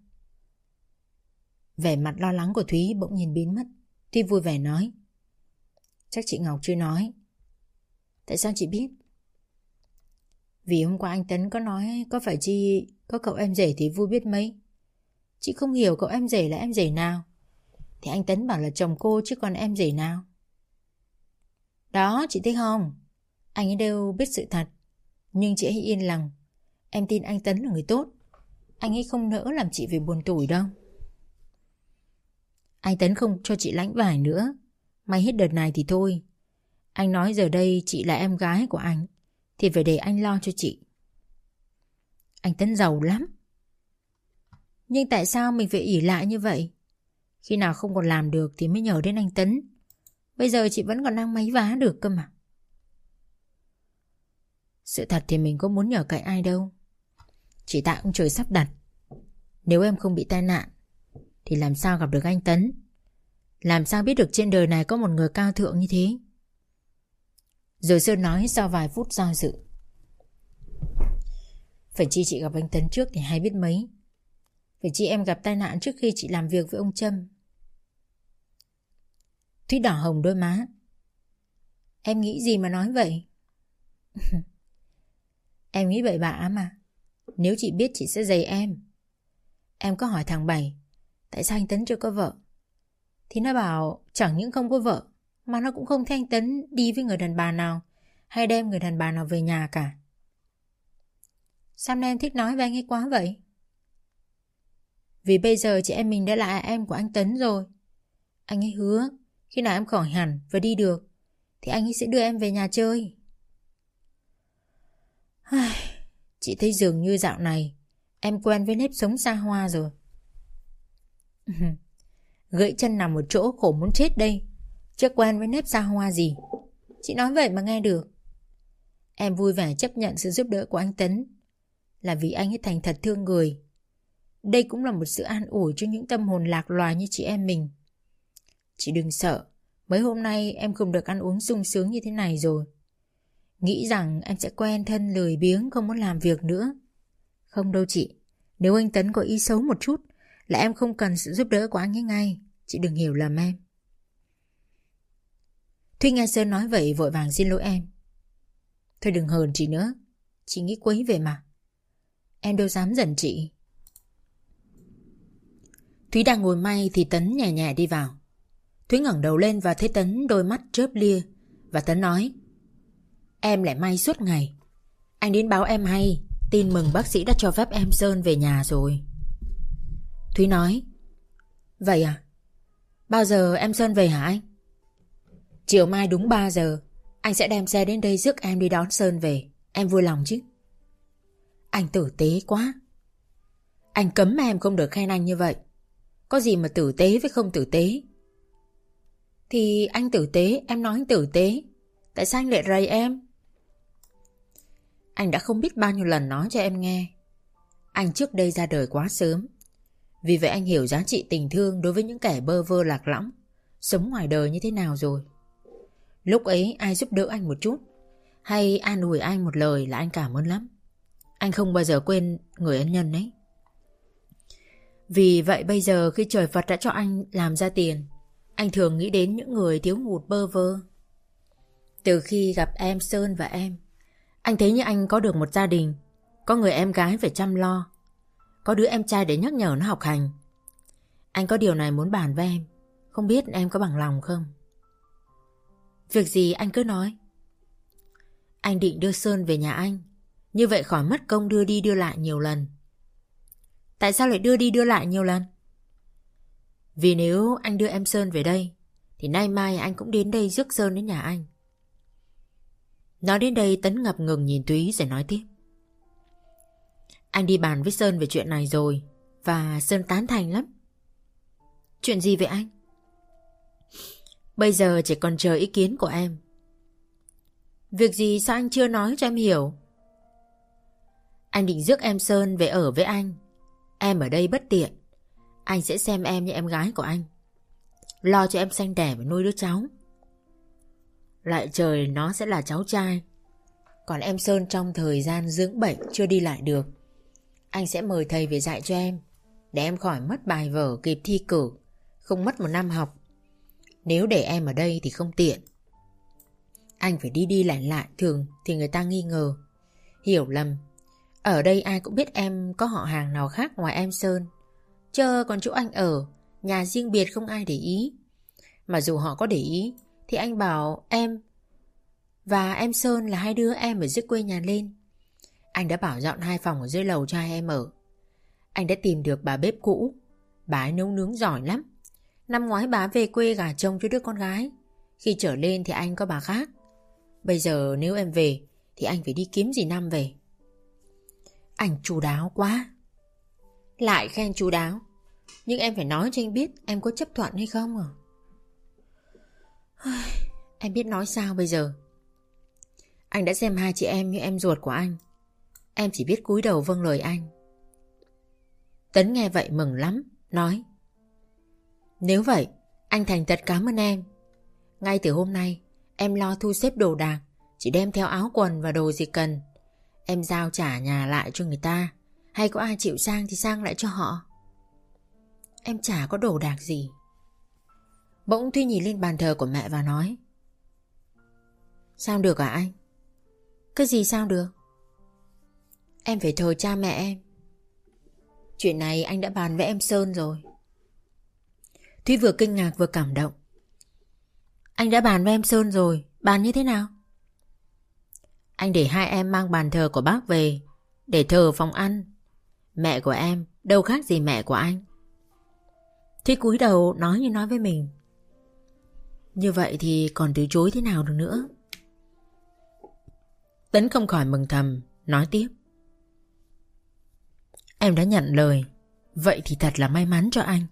Vẻ mặt lo lắng của Thúy bỗng nhiên biến mất. Thúy vui vẻ nói: chắc chị Ngọc chưa nói. Tại sao chị biết? Vì hôm qua anh Tấn có nói có phải chi có cậu em rể thì vui biết mấy. Chị không hiểu cậu em rể là em rể nào. Thì anh Tấn bảo là chồng cô chứ còn em rể nào. Đó, chị thấy không? Anh ấy đều biết sự thật. Nhưng chị hãy yên lòng. Em tin anh Tấn là người tốt. Anh ấy không nỡ làm chị về buồn tủi đâu. Anh Tấn không cho chị lãnh vải nữa. May hết đợt này thì thôi. Anh nói giờ đây chị là em gái của anh thì phải để anh lo cho chị. Anh Tấn giàu lắm. Nhưng tại sao mình phải ỷ lại như vậy? Khi nào không còn làm được thì mới nhờ đến anh Tấn. Bây giờ chị vẫn còn đang máy vá được cơ mà. Sự thật thì mình có muốn nhờ cậy ai đâu. Chỉ tại ông trời sắp đặt. Nếu em không bị tai nạn thì làm sao gặp được anh Tấn? Làm sao biết được trên đời này có một người cao thượng như thế? Rồi Sơn nói sau vài phút do dự. Phải chi chị gặp anh Tấn trước thì hay biết mấy. Phải chi em gặp tai nạn trước khi chị làm việc với ông Trâm. Thúy đỏ hồng đôi má. Em nghĩ gì mà nói vậy? Em nghĩ bậy bạ mà. Nếu chị biết chị sẽ giày em. Em có hỏi thằng Bảy tại sao anh Tấn chưa có vợ, thì nó bảo chẳng những không có vợ mà nó cũng không thấy anh Tấn đi với người đàn bà nào hay đem người đàn bà nào về nhà cả. Sao em thích nói với anh ấy quá vậy? Vì bây giờ chị em mình đã là em của anh Tấn rồi. Anh ấy hứa khi nào em khỏi hẳn và đi được thì anh ấy sẽ đưa em về nhà chơi. Chị thấy dường như dạo này em quen với nếp sống xa hoa rồi. Gãy chân nằm một chỗ khổ muốn chết đây, chứ quen với nếp xa hoa gì. Chị nói vậy mà nghe được. Em vui vẻ chấp nhận sự giúp đỡ của anh Tấn là vì anh ấy thành thật thương người. Đây cũng là một sự an ủi cho những tâm hồn lạc loài như chị em mình. Chị đừng sợ, mấy hôm nay em không được ăn uống sung sướng như thế này rồi. Nghĩ rằng em sẽ quen thân lười biếng không muốn làm việc nữa. Không đâu chị. Nếu anh Tấn có ý xấu một chút là em không cần sự giúp đỡ của anh ấy ngay. Chị đừng hiểu lầm em. Thúy nghe Sơn nói vậy vội vàng xin lỗi em. Thôi đừng hờn chị nữa. Chị nghĩ quấy về mà. Em đâu dám giận chị. Thúy đang ngồi may thì Tấn nhẹ nhẹ đi vào. Thúy ngẩng đầu lên và thấy Tấn đôi mắt chớp lia. Và Tấn nói: Em lại may suốt ngày. Anh đến báo em hay tin mừng bác sĩ đã cho phép em Sơn về nhà rồi. Thúy nói: Vậy à? Bao giờ em Sơn về hả anh? Chiều mai đúng ba giờ anh sẽ đem xe đến đây rước em đi đón Sơn về. Em vui lòng chứ? Anh tử tế quá. Anh cấm em không được khen anh như vậy. Có gì mà tử tế với không tử tế? Thì anh tử tế, em nói anh tử tế. Tại sao anh lại rầy em? Anh đã không biết bao nhiêu lần nói cho em nghe. Anh trước đây ra đời quá sớm. Vì vậy anh hiểu giá trị tình thương đối với những kẻ bơ vơ lạc lõng, sống ngoài đời như thế nào rồi. Lúc ấy ai giúp đỡ anh một chút hay an ủi anh một lời là anh cảm ơn lắm. Anh không bao giờ quên người ân nhân ấy. Vì vậy bây giờ khi trời Phật đã cho anh làm ra tiền, anh thường nghĩ đến những người thiếu hụt bơ vơ. Từ khi gặp em Sơn và em, anh thấy như anh có được một gia đình, có người em gái phải chăm lo, có đứa em trai để nhắc nhở nó học hành. Anh có điều này muốn bàn với em, không biết em có bằng lòng không? Việc gì anh cứ nói. Anh định đưa Sơn về nhà anh, như vậy khỏi mất công đưa đi đưa lại nhiều lần. Tại sao lại đưa đi đưa lại nhiều lần? Vì nếu anh đưa em Sơn về đây thì nay mai anh cũng đến đây rước Sơn đến nhà anh. Nói đến đây Tấn ngập ngừng nhìn Thúy rồi nói tiếp. Anh đi bàn với Sơn về chuyện này rồi, và Sơn tán thành lắm. Chuyện gì vậy anh? Bây giờ chỉ còn chờ ý kiến của em. Việc gì sao anh chưa nói cho em hiểu? Anh định rước em Sơn về ở với anh. Em ở đây bất tiện. Anh sẽ xem em như em gái của anh, lo cho em sanh đẻ và nuôi đứa cháu. Lại trời nó sẽ là cháu trai. Còn em Sơn trong thời gian dưỡng bệnh chưa đi lại được, anh sẽ mời thầy về dạy cho em, để em khỏi mất bài vở kịp thi cử, không mất một năm học. Nếu để em ở đây thì không tiện. Anh phải đi đi lại lại thường thì người ta nghi ngờ, hiểu lầm. Ở đây ai cũng biết em có họ hàng nào khác ngoài em Sơn. Chờ còn chỗ anh ở, nhà riêng biệt không ai để ý. Mà dù họ có để ý thì anh bảo em và em Sơn là hai đứa em ở dưới quê nhà lên. Anh đã bảo dọn hai phòng ở dưới lầu cho hai em ở. Anh đã tìm được bà bếp cũ. Bà ấy nấu nướng giỏi lắm. Năm ngoái bà về quê gả chồng cho đứa con gái. Khi trở lên thì anh có bà khác. Bây giờ nếu em về thì anh phải đi kiếm dì Năm về. Anh chu đáo quá. Lại khen chu đáo. Nhưng em phải nói cho anh biết em có chấp thuận hay không à? Em biết nói sao bây giờ. Anh đã xem hai chị em như em ruột của anh. Em chỉ biết cúi đầu vâng lời anh. Tấn nghe vậy mừng lắm, nói: Nếu vậy anh thành thật cảm ơn em. Ngay từ hôm nay em lo thu xếp đồ đạc, Chị đem theo áo quần và đồ gì cần, em giao trả nhà lại cho người ta, hay có ai chịu sang thì sang lại cho họ. Em chả có đồ đạc gì. Bỗng Thuy nhìn lên bàn thờ của mẹ và nói: Sao được hả anh? Cái gì sao được? Em phải thờ cha mẹ em. Chuyện này anh đã bàn với em Sơn rồi. Thuy vừa kinh ngạc vừa cảm động. Anh đã bàn với em Sơn rồi? Bàn như thế nào? Anh để hai em mang bàn thờ của bác về để thờ phòng ăn. Mẹ của em đâu khác gì mẹ của anh. Thuy cúi đầu nói như nói với mình: Như vậy thì còn từ chối thế nào được nữa. Tấn không khỏi mừng thầm, nói tiếp: Em đã nhận lời, vậy thì thật là may mắn cho anh.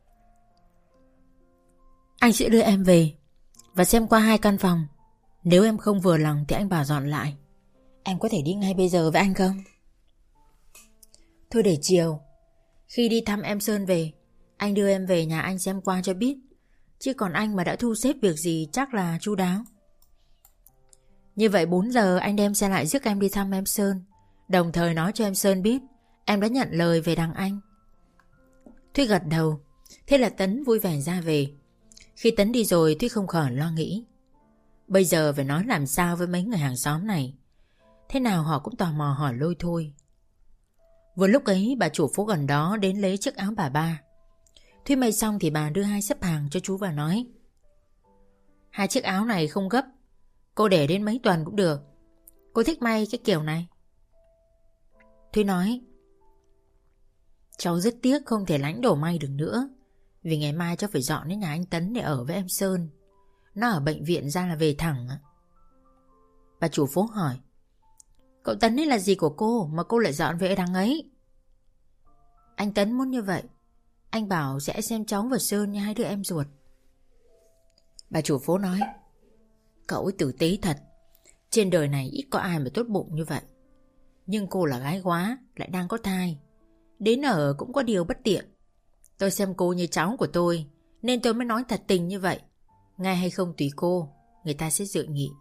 Anh sẽ đưa em về và xem qua hai căn phòng. Nếu em không vừa lòng thì anh bảo dọn lại. Em có thể đi ngay bây giờ với anh không? Thôi để chiều, khi đi thăm em Sơn về, anh đưa em về nhà anh xem qua cho biết. Chứ còn anh mà đã thu xếp việc gì chắc là chu đáo. Như vậy bốn giờ anh đem xe lại rước em đi thăm em Sơn, đồng thời nói cho em Sơn biết em đã nhận lời về đằng anh. Thuy gật đầu. Thế là Tấn vui vẻ ra về. Khi Tấn đi rồi, Thuy không khỏi lo nghĩ. Bây giờ phải nói làm sao với mấy người hàng xóm này. Thế nào họ cũng tò mò hỏi lôi thôi. Vừa lúc ấy bà chủ phố gần đó đến lấy chiếc áo bà ba. Thuy may xong thì bà đưa hai xếp hàng cho chú và nói: Hai chiếc áo này không gấp, cô để đến mấy tuần cũng được. Cô thích may cái kiểu này. Thuy nói: Cháu rất tiếc không thể lãnh đồ may được nữa, vì ngày mai cháu phải dọn đến nhà anh Tấn để ở với em Sơn. Nó ở bệnh viện ra là về thẳng. Bà chủ phố hỏi: Cậu Tấn ấy là gì của cô mà cô lại dọn về đằng ấy? Anh Tấn muốn như vậy. Anh bảo sẽ xem cháu và Sơn như hai đứa em ruột. Bà chủ phố nói: Cậu ấy tử tế thật. Trên đời này ít có ai mà tốt bụng như vậy. Nhưng cô là gái quá, lại đang có thai, đến ở cũng có điều bất tiện. Tôi xem cô như cháu của tôi, nên tôi mới nói thật tình như vậy. Ngay hay không tùy cô, người ta sẽ dự nghị.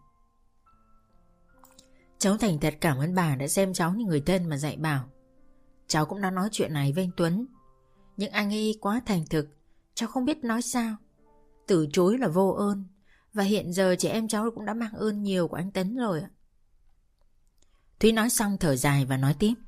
Cháu thành thật cảm ơn bà đã xem cháu như người thân mà dạy bảo. Cháu cũng đã nói chuyện này với anh Tuấn, nhưng anh ấy quá thành thực, cháu không biết nói sao. Từ chối là vô ơn, và hiện giờ chị em cháu cũng đã mang ơn nhiều của anh Tấn rồi ạ. Thúy nói xong thở dài và nói tiếp: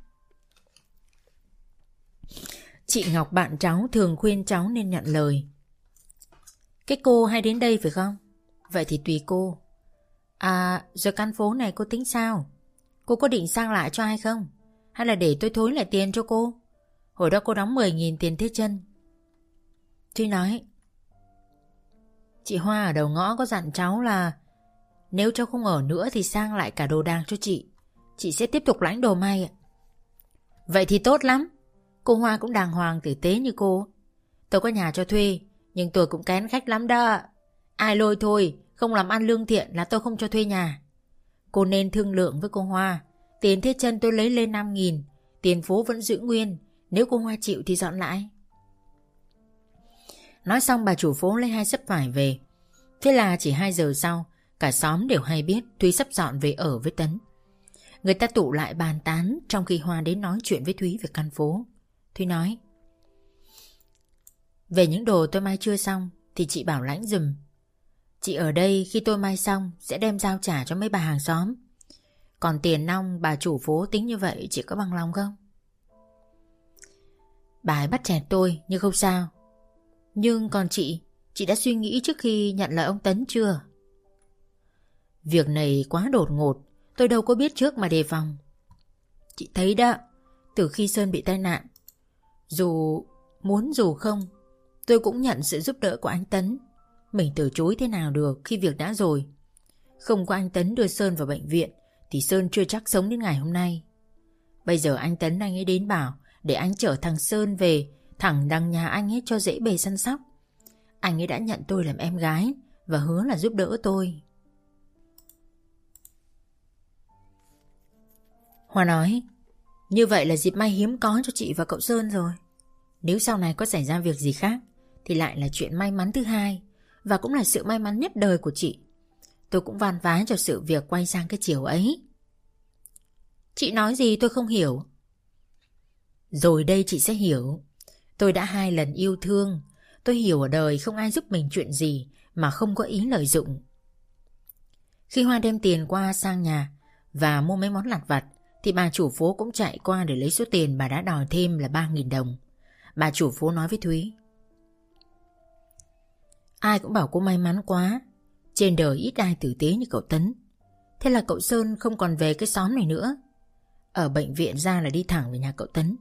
Chị Ngọc bạn cháu thường khuyên cháu nên nhận lời. Cái cô hay đến đây phải không? Vậy thì tùy cô. À, rồi căn phố này cô tính sao? Cô có định sang lại cho ai không? Hay là để tôi thối lại tiền cho cô? Hồi đó cô đóng mười nghìn tiền thế chân. Thúy nói: Chị Hoa ở đầu ngõ có dặn cháu là nếu cháu không ở nữa thì sang lại cả đồ đạc cho chị. Chị sẽ tiếp tục lãnh đồ may ạ. Vậy thì tốt lắm. Cô Hoa cũng đàng hoàng tử tế như cô. Tôi có nhà cho thuê, nhưng tôi cũng kén khách lắm đó. Ai lôi thôi, không làm ăn lương thiện là tôi không cho thuê nhà. Cô nên thương lượng với cô Hoa. Tiền thế chân tôi lấy lên năm nghìn, tiền phố vẫn giữ nguyên. Nếu cô Hoa chịu thì dọn lại. Nói xong bà chủ phố lấy hai xấp vải về. Thế là chỉ hai giờ sau, cả xóm đều hay biết Thúy sắp dọn về ở với Tấn. Người ta tụ lại bàn tán trong khi Hoa đến nói chuyện với Thúy về căn phố. Thúy nói: Về những đồ tôi may chưa xong thì chị bảo lãnh giùm. Chị ở đây khi tôi may xong sẽ đem giao trả cho mấy bà hàng xóm. Còn tiền nong bà chủ phố tính như vậy chị có bằng lòng không? Bà ấy bắt chẹt tôi nhưng không sao. Nhưng còn chị, chị đã suy nghĩ trước khi nhận lời ông Tấn chưa? Việc này quá đột ngột, tôi đâu có biết trước mà đề phòng. Chị thấy đó, từ khi Sơn bị tai nạn, dù muốn dù không, tôi cũng nhận sự giúp đỡ của anh Tấn. Mình từ chối thế nào được khi việc đã rồi. Không có anh Tấn đưa Sơn vào bệnh viện thì Sơn chưa chắc sống đến ngày hôm nay. Bây giờ anh Tấn anh ấy đến bảo để anh chở thằng Sơn về thẳng đằng nhà anh ấy cho dễ bề săn sóc. Anh ấy đã nhận tôi làm em gái và hứa là giúp đỡ tôi. Hoa nói: Như vậy là dịp may hiếm có cho chị và cậu Sơn rồi. Nếu sau này có xảy ra việc gì khác thì lại là chuyện may mắn thứ hai, và cũng là sự may mắn nhất đời của chị. tôi cũng van vái cho sự việc quay sang cái chiều ấy. Chị nói gì tôi không hiểu. Rồi đây chị sẽ hiểu. Tôi đã hai lần yêu thương. Tôi hiểu ở đời không ai giúp mình chuyện gì mà không có ý lợi dụng. Khi Hoa đem tiền qua sang nhà và mua mấy món lặt vặt thì bà chủ phố cũng chạy qua để lấy số tiền bà đã đòi thêm là ba nghìn đồng. Bà chủ phố nói với Thúy: ai cũng bảo cô may mắn quá. Trên đời ít ai tử tế như cậu Tấn. Thế là cậu Sơn không còn về cái xóm này nữa. Ở bệnh viện ra là đi thẳng về nhà cậu Tấn.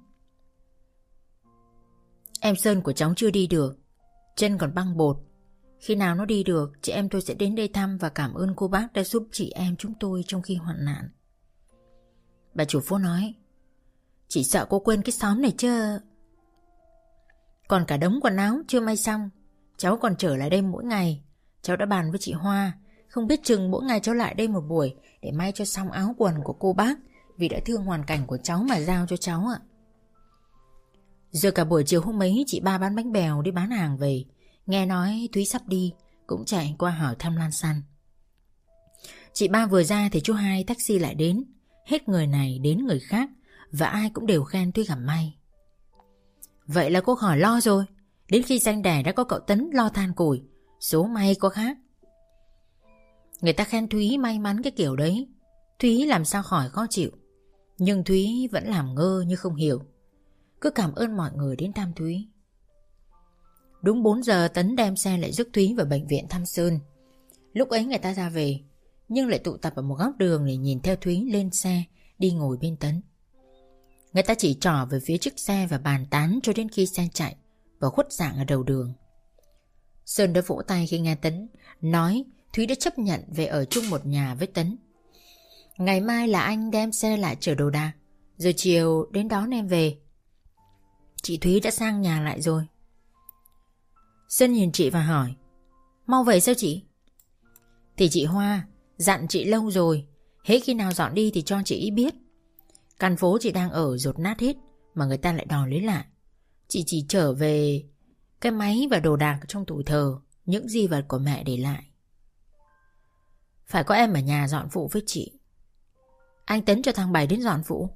Em Sơn của cháu chưa đi được, chân còn băng bột. Khi nào nó đi được, chị em tôi sẽ đến đây thăm và cảm ơn cô bác đã giúp chị em chúng tôi trong khi hoạn nạn. Bà chủ phố nói: chỉ sợ cô quên cái xóm này chứ. Còn cả đống quần áo chưa may xong, cháu còn trở lại đây mỗi ngày. Cháu đã bàn với chị Hoa, không biết chừng mỗi ngày cháu lại đây một buổi để may cho xong áo quần của cô bác, vì đã thương hoàn cảnh của cháu mà giao cho cháu ạ. Giờ cả buổi chiều hôm ấy chị ba bán bánh bèo đi bán hàng về, nghe nói Thúy sắp đi cũng chạy qua hỏi thăm Lan San. Chị ba vừa ra thì chú hai taxi lại đến, hết người này đến người khác, và ai cũng đều khen Thúy gặp may. Vậy là cô khỏi lo rồi. Đến khi danh đẻ đã có cậu Tấn lo than củi, số may có khác. Người ta khen Thúy may mắn cái kiểu đấy, Thúy làm sao khỏi khó chịu. Nhưng Thúy vẫn làm ngơ như không hiểu, cứ cảm ơn mọi người đến thăm Thúy. Đúng bốn giờ Tấn đem xe lại rước Thúy vào bệnh viện thăm Sơn. Lúc ấy người ta ra về, nhưng lại tụ tập ở một góc đường để nhìn theo Thúy lên xe đi ngồi bên Tấn. Người ta chỉ trỏ về phía chiếc xe và bàn tán cho đến khi xe chạy và khuất dạng ở đầu đường. Sơn đã vỗ tay khi nghe Tấn nói Thúy đã chấp nhận về ở chung một nhà với Tấn. Ngày mai là anh đem xe lại chở đồ đạc, rồi chiều đến đón em về. Chị Thúy đã sang nhà lại rồi. Sơn nhìn chị và hỏi: mau về sao chị? Thì chị Hoa dặn chị lâu rồi, hễ khi nào dọn đi thì cho chị ý biết. Căn phố chị đang ở dột nát hết mà người ta lại đòi lấy lại. Chị chỉ trở về cái máy và đồ đạc trong tủ thờ, những di vật của mẹ để lại. Phải có em ở nhà dọn phụ với chị. Anh Tấn cho thằng Bảy đến dọn phụ.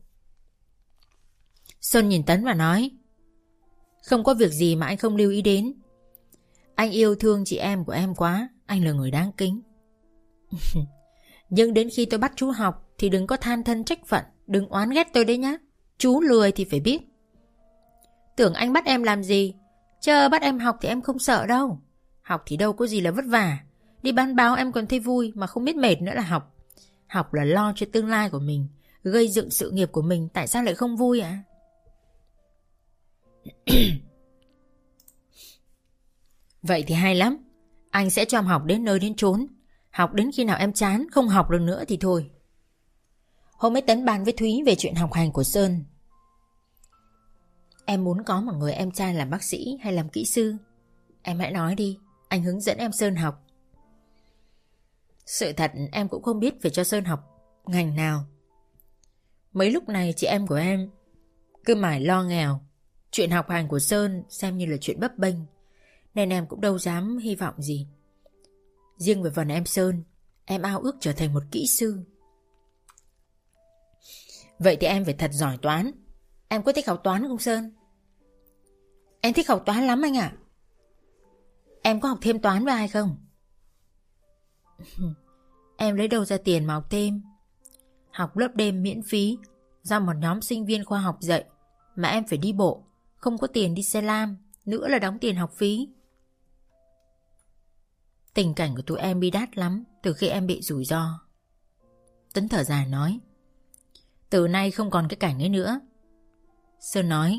Sơn nhìn Tấn và nói: không có việc gì mà anh không lưu ý đến. Anh yêu thương chị em của em quá, anh là người đáng kính. Nhưng đến khi tôi bắt chú học thì đừng có than thân trách phận, đừng oán ghét tôi đấy nhá. Chú lười thì phải biết. Tưởng anh bắt em làm gì? Chờ bắt em học thì em không sợ đâu. Học thì đâu có gì là vất vả. Đi bán báo em còn thấy vui mà không biết mệt nữa là học. Học là lo cho tương lai của mình, gây dựng sự nghiệp của mình, tại sao lại không vui ạ? Vậy thì hay lắm. Anh sẽ cho em học đến nơi đến chốn. Học đến khi nào em chán, không học được nữa thì thôi. Hôm ấy Tấn bàn với Thúy về chuyện học hành của Sơn. Em muốn có một người em trai làm bác sĩ hay làm kỹ sư? Em hãy nói đi, anh hướng dẫn em Sơn học. Sự thật em cũng không biết phải cho Sơn học ngành nào. Mấy lúc này chị em của em cứ mải lo nghèo. Chuyện học hành của Sơn xem như là chuyện bấp bênh, nên em cũng đâu dám hy vọng gì. Riêng về phần em Sơn, em ao ước trở thành một kỹ sư. Vậy thì em phải thật giỏi toán. Em có thích học toán không Sơn? Em thích học toán lắm anh ạ. Em có học thêm toán với ai không? Em lấy đâu ra tiền mà học thêm? Học lớp đêm miễn phí do một nhóm sinh viên khoa học dạy, mà em phải đi bộ, không có tiền đi xe lam, nữa là đóng tiền học phí. Tình cảnh của tụi em bi đát lắm từ khi em bị rủi ro. Tấn thở dài nói: từ nay không còn cái cảnh ấy nữa. Sơn nói: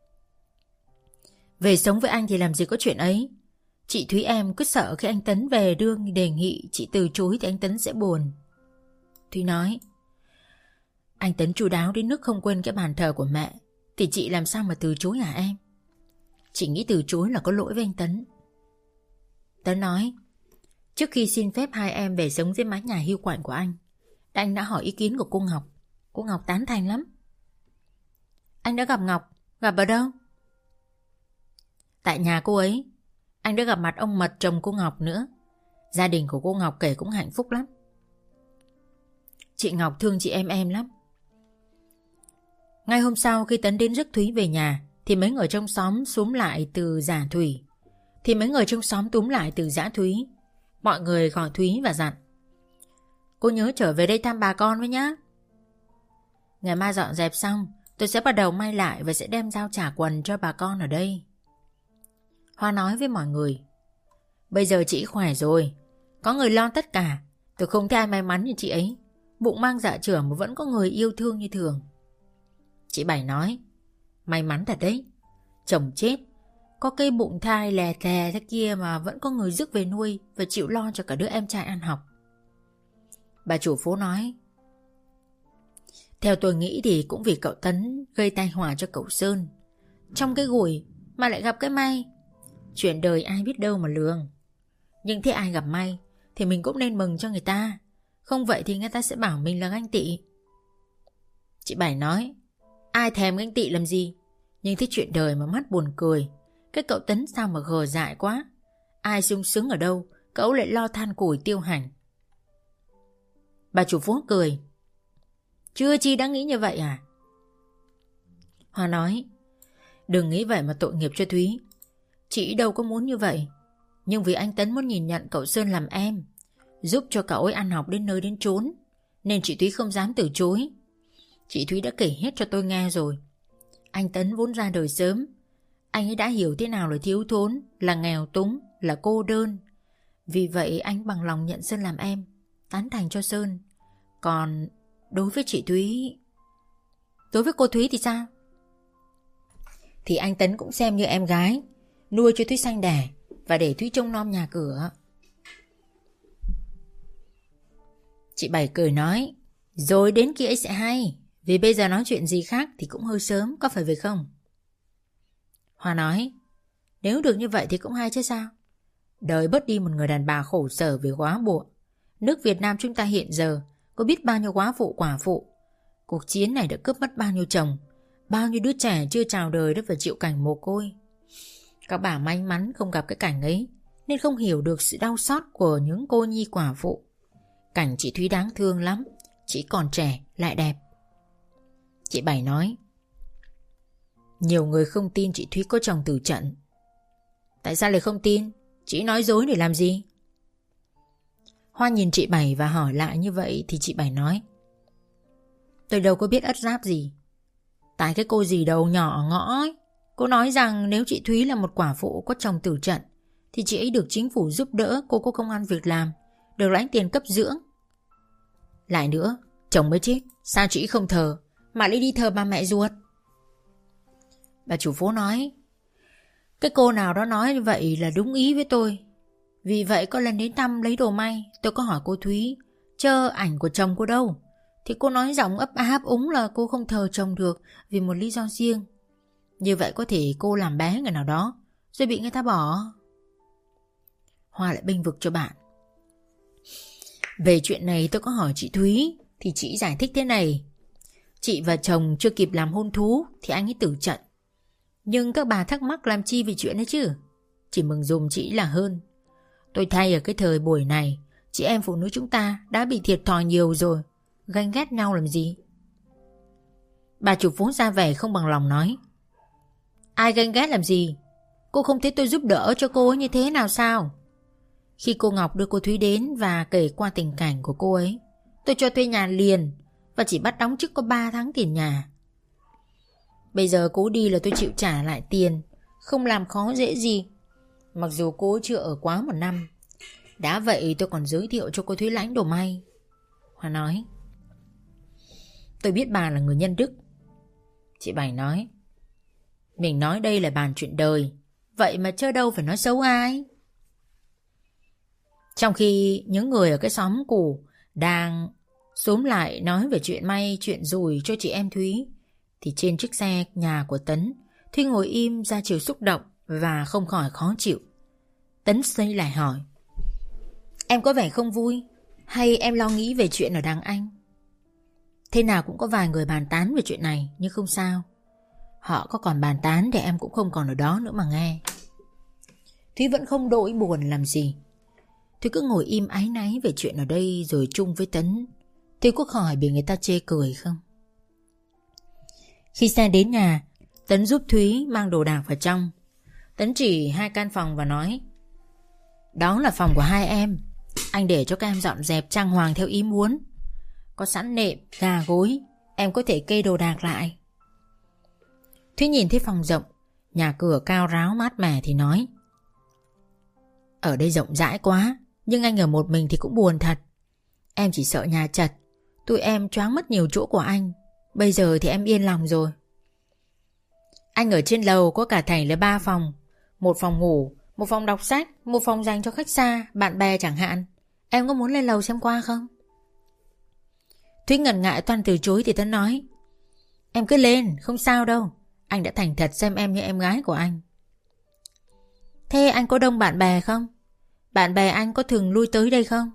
về sống với anh thì làm gì có chuyện ấy. Chị Thúy em cứ sợ khi anh Tấn về đưa đề nghị chị từ chối thì anh Tấn sẽ buồn. Thúy nói: anh Tấn chu đáo đến nước không quên cái bàn thờ của mẹ, thì chị làm sao mà từ chối hả em? Chị nghĩ từ chối là có lỗi với anh Tấn. Tấn nói: trước khi xin phép hai em về sống dưới mái nhà hiu quạnh của anh, anh đã hỏi ý kiến của cô Ngọc. Cô Ngọc tán thành lắm. Anh đã gặp Ngọc? Gặp ở đâu? Tại nhà cô ấy. Anh đã gặp mặt ông Mật chồng cô Ngọc nữa. Gia đình của cô Ngọc kể cũng hạnh phúc lắm. Chị Ngọc thương chị em em lắm. Ngay hôm sau khi Tấn đến rước Thúy về nhà Thì mấy người trong xóm túm lại từ giả Thủy Thì mấy người trong xóm túm lại từ giã Thúy. Mọi người gọi Thúy và dặn: cô nhớ trở về đây thăm bà con với nhá. Ngày mai dọn dẹp xong tôi sẽ bắt đầu may lại và sẽ đem giao trả quần cho bà con ở đây. Hoa nói với mọi người: bây giờ chị khỏe rồi, có người lo tất cả. Tôi không thấy ai may mắn như chị ấy, bụng mang dạ chửa mà vẫn có người yêu thương như thường. Chị Bảy nói: may mắn thật đấy, chồng chết, có cây bụng thai lè thè thế kia mà vẫn có người rước về nuôi và chịu lo cho cả đứa em trai ăn học. Bà chủ phố nói: theo tôi nghĩ thì cũng vì cậu Tấn gây tai họa cho cậu Sơn. Trong cái gùi mà lại gặp cái may. Chuyện đời ai biết đâu mà lường. Nhưng thế ai gặp may thì mình cũng nên mừng cho người ta, không vậy thì người ta sẽ bảo mình là ganh tị. Chị Bảy nói: ai thèm ganh tị làm gì. Nhưng thế chuyện đời mà mắt buồn cười. Cái cậu Tấn sao mà gờ dại quá. Ai sung sướng ở đâu, cậu lại lo than củi tiêu hành. Bà chủ phố cười: chưa chi đã nghĩ như vậy à? Hoa nói: đừng nghĩ vậy mà tội nghiệp cho Thúy. Chị đâu có muốn như vậy. Nhưng vì anh Tấn muốn nhìn nhận cậu Sơn làm em, giúp cho cậu ấy ăn học đến nơi đến chốn, nên chị Thúy không dám từ chối. Chị Thúy đã kể hết cho tôi nghe rồi. Anh Tấn vốn ra đời sớm. Anh ấy đã hiểu thế nào là thiếu thốn, là nghèo túng, là cô đơn. Vì vậy anh bằng lòng nhận Sơn làm em, tán thành cho Sơn. Còn đối với chị Thúy... Đối với cô Thúy thì sao? Thì anh Tấn cũng xem như em gái, nuôi cho Thúy sanh đẻ và để Thúy trông nom nhà cửa. Chị Bảy cười nói: rồi đến kia ấy sẽ hay. Vì bây giờ nói chuyện gì khác thì cũng hơi sớm, có phải vậy không? Hoa nói: nếu được như vậy thì cũng hay chứ sao. Đời bớt đi một người đàn bà khổ sở vì góa bụa. Nước Việt Nam chúng ta hiện giờ có biết bao nhiêu góa phụ quả phụ. Cuộc chiến này đã cướp mất bao nhiêu chồng, bao nhiêu đứa trẻ chưa chào đời đã phải chịu cảnh mồ côi. Các bà may mắn không gặp cái cảnh ấy nên không hiểu được sự đau xót của những cô nhi quả phụ. Cảnh chị Thúy đáng thương lắm. Chị còn trẻ lại đẹp. Chị Bảy nói: nhiều người không tin chị Thúy có chồng tử trận. Tại sao lại không tin? Chị nói dối để làm gì? Hoa nhìn chị Bảy và hỏi lại như vậy thì chị Bảy nói: tôi đâu có biết ất giáp gì. Tại cái cô dì đầu nhỏ ngõ ấy, cô nói rằng nếu chị Thúy là một quả phụ có chồng tử trận thì chị ấy được chính phủ giúp đỡ, cô có công ăn việc làm, được lãnh tiền cấp dưỡng. Lại nữa, chồng mới chết, sao chị không thờ mà lại đi thờ ba mẹ ruột? Bà chủ phố nói: cái cô nào đó nói như vậy là đúng ý với tôi. Vì vậy có lần đến thăm lấy đồ may, tôi có hỏi cô Thúy chơ ảnh của chồng cô đâu, thì cô nói giọng ấp a ấp úng là cô không thờ chồng được vì một lý do riêng. Như vậy có thể cô làm bé người nào đó rồi bị người ta bỏ. Hoa lại bênh vực cho bạn: về chuyện này tôi có hỏi chị Thúy thì chị giải thích thế này. Chị và chồng chưa kịp làm hôn thú thì anh ấy tử trận. Nhưng các bà thắc mắc làm chi về chuyện ấy chứ. Chỉ mừng dùm chị là hơn. Tôi thay ở cái thời buổi này, chị em phụ nữ chúng ta đã bị thiệt thòi nhiều rồi, ganh ghét nhau làm gì? Bà chủ phố ra vẻ không bằng lòng nói: ai ganh ghét làm gì? Cô không thấy tôi giúp đỡ cho cô ấy như thế nào sao? Khi cô Ngọc đưa cô Thúy đến và kể qua tình cảnh của cô ấy, tôi cho thuê nhà liền và chỉ bắt đóng trước có ba tháng tiền nhà. Bây giờ cô đi là tôi chịu trả lại tiền, không làm khó dễ gì. Mặc dù cô chưa ở quá một năm. Đã vậy tôi còn giới thiệu cho cô Thúy lãnh đồ may. Hoa nói: tôi biết bà là người nhân đức. Chị Bảy nói: mình nói đây là bàn chuyện đời, vậy mà chớ đâu phải nói xấu ai. Trong khi những người ở cái xóm cũ đang xúm lại nói về chuyện may, chuyện rủi cho chị em Thúy, thì trên chiếc xe nhà của Tấn, Thúy ngồi im ra chiều xúc động và không khỏi khó chịu. Tấn xây lại hỏi: em có vẻ không vui, hay em lo nghĩ về chuyện ở đằng Anh? Thế nào cũng có vài người bàn tán về chuyện này, nhưng không sao. Họ có còn bàn tán thì em cũng không còn ở đó nữa mà nghe. Thúy vẫn không đổi buồn làm gì. Thúy cứ ngồi im áy náy về chuyện ở đây rồi chung với Tấn. Thúy có khỏi bị người ta chê cười không? Khi xe đến nhà, Tấn giúp Thúy mang đồ đạc vào trong. Tấn chỉ hai căn phòng và nói: đó là phòng của hai em. Anh để cho các em dọn dẹp trang hoàng theo ý muốn. Có sẵn nệm, gà gối, em có thể kê đồ đạc lại. Thúy nhìn thấy phòng rộng, nhà cửa cao ráo mát mẻ thì nói: ở đây rộng rãi quá, nhưng anh ở một mình thì cũng buồn thật. Em chỉ sợ nhà chật, tụi em choáng mất nhiều chỗ của anh. Bây giờ thì em yên lòng rồi. Anh ở trên lầu có cả thảy là ba phòng. Một phòng ngủ, một phòng đọc sách, một phòng dành cho khách xa, bạn bè chẳng hạn. Em có muốn lên lầu xem qua không? Thúy ngần ngại toan từ chối thì Tấn nói: em cứ lên, không sao đâu. Anh đã thành thật xem em như em gái của anh. Thế anh có đông bạn bè không? Bạn bè anh có thường lui tới đây không?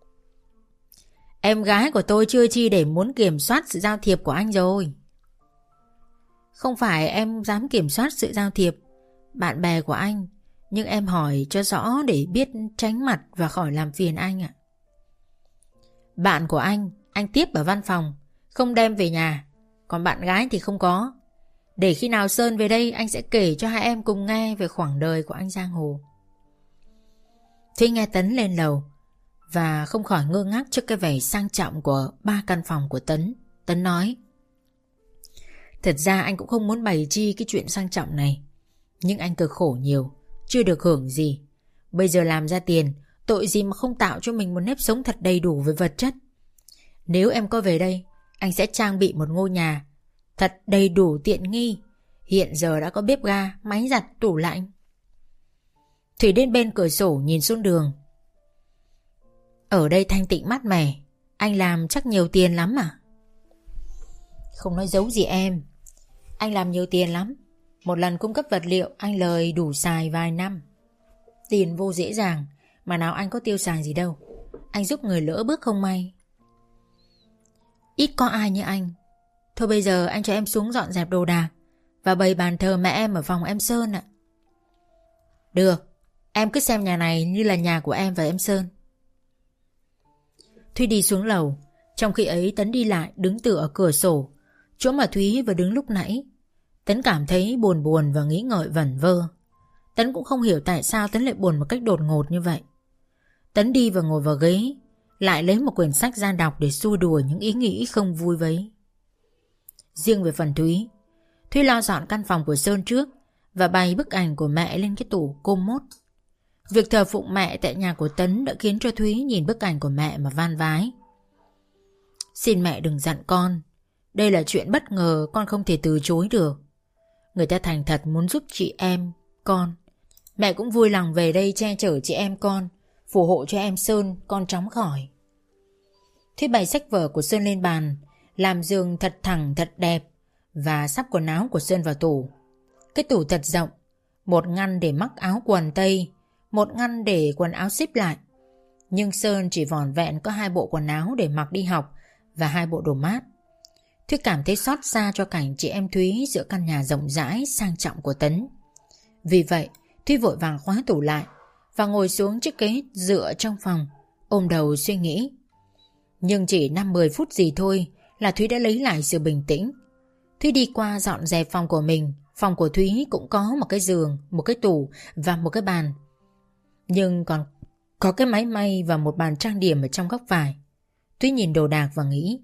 Em gái của tôi chưa chi để muốn kiểm soát sự giao thiệp của anh rồi. Không phải em dám kiểm soát sự giao thiệp bạn bè của anh, nhưng em hỏi cho rõ để biết tránh mặt và khỏi làm phiền anh ạ. Bạn của anh, anh tiếp ở văn phòng, không đem về nhà. Còn bạn gái thì không có. Để khi nào Sơn về đây, anh sẽ kể cho hai em cùng nghe về khoảng đời của anh giang hồ. Thúy nghe Tấn lên lầu và không khỏi ngơ ngác trước cái vẻ sang trọng của ba căn phòng của Tấn. Tấn nói: thật ra anh cũng không muốn bày chi cái chuyện sang trọng này, nhưng anh cực khổ nhiều, chưa được hưởng gì. Bây giờ làm ra tiền, tội gì mà không tạo cho mình một nếp sống thật đầy đủ về vật chất. Nếu em có về đây, anh sẽ trang bị một ngôi nhà thật đầy đủ tiện nghi. Hiện giờ đã có bếp ga, máy giặt, tủ lạnh. Thủy đến bên cửa sổ nhìn xuống đường. Ở đây thanh tịnh mát mẻ, anh làm chắc nhiều tiền lắm à? Không nói giấu gì em, anh làm nhiều tiền lắm. Một lần cung cấp vật liệu anh lời đủ xài vài năm. Tiền vô dễ dàng, mà nào anh có tiêu xài gì đâu. Anh giúp người lỡ bước không may. Ít có ai như anh. Thôi bây giờ anh cho em xuống dọn dẹp đồ đạc và bày bàn thờ mẹ em ở phòng em Sơn ạ. Được, em cứ xem nhà này như là nhà của em và em Sơn. Thúy đi xuống lầu. Trong khi ấy Tấn đi lại đứng tựa ở cửa sổ, chỗ mà Thúy vừa đứng lúc nãy. Tấn cảm thấy buồn buồn và nghĩ ngợi vẩn vơ. Tấn cũng không hiểu tại sao Tấn lại buồn một cách đột ngột như vậy. Tấn đi và ngồi vào ghế, lại lấy một quyển sách ra đọc để xua đuổi những ý nghĩ không vui vấy. Riêng về phần Thúy, Thúy lo dọn căn phòng của Sơn trước và bày bức ảnh của mẹ lên cái tủ commode. Việc thờ phụng mẹ tại nhà của Tấn đã khiến cho Thúy nhìn bức ảnh của mẹ mà van vái. Xin mẹ đừng giận con, đây là chuyện bất ngờ con không thể từ chối được. Người ta thành thật muốn giúp chị em con. Mẹ cũng vui lòng về đây che chở chị em con, phù hộ cho em Sơn con chóng khỏi. Thúy bày sách vở của Sơn lên bàn, làm giường thật thẳng thật đẹp và sắp quần áo của Sơn vào tủ. Cái tủ thật rộng, một ngăn để mắc áo quần tây, một ngăn để quần áo xếp lại. Nhưng Sơn chỉ vỏn vẹn có hai bộ quần áo để mặc đi học và hai bộ đồ mát. Thúy cảm thấy xót xa cho cảnh chị em Thúy giữa căn nhà rộng rãi sang trọng của Tấn. Vì vậy Thúy vội vàng khóa tủ lại và ngồi xuống chiếc ghế dựa trong phòng, ôm đầu suy nghĩ. Nhưng chỉ năm mười phút gì thôi là Thúy đã lấy lại sự bình tĩnh. Thúy đi qua dọn dẹp phòng của mình. Phòng của Thúy cũng có một cái giường, một cái tủ và một cái bàn. Nhưng còn có cái máy may và một bàn trang điểm ở trong góc phải. Thúy nhìn đồ đạc và nghĩ,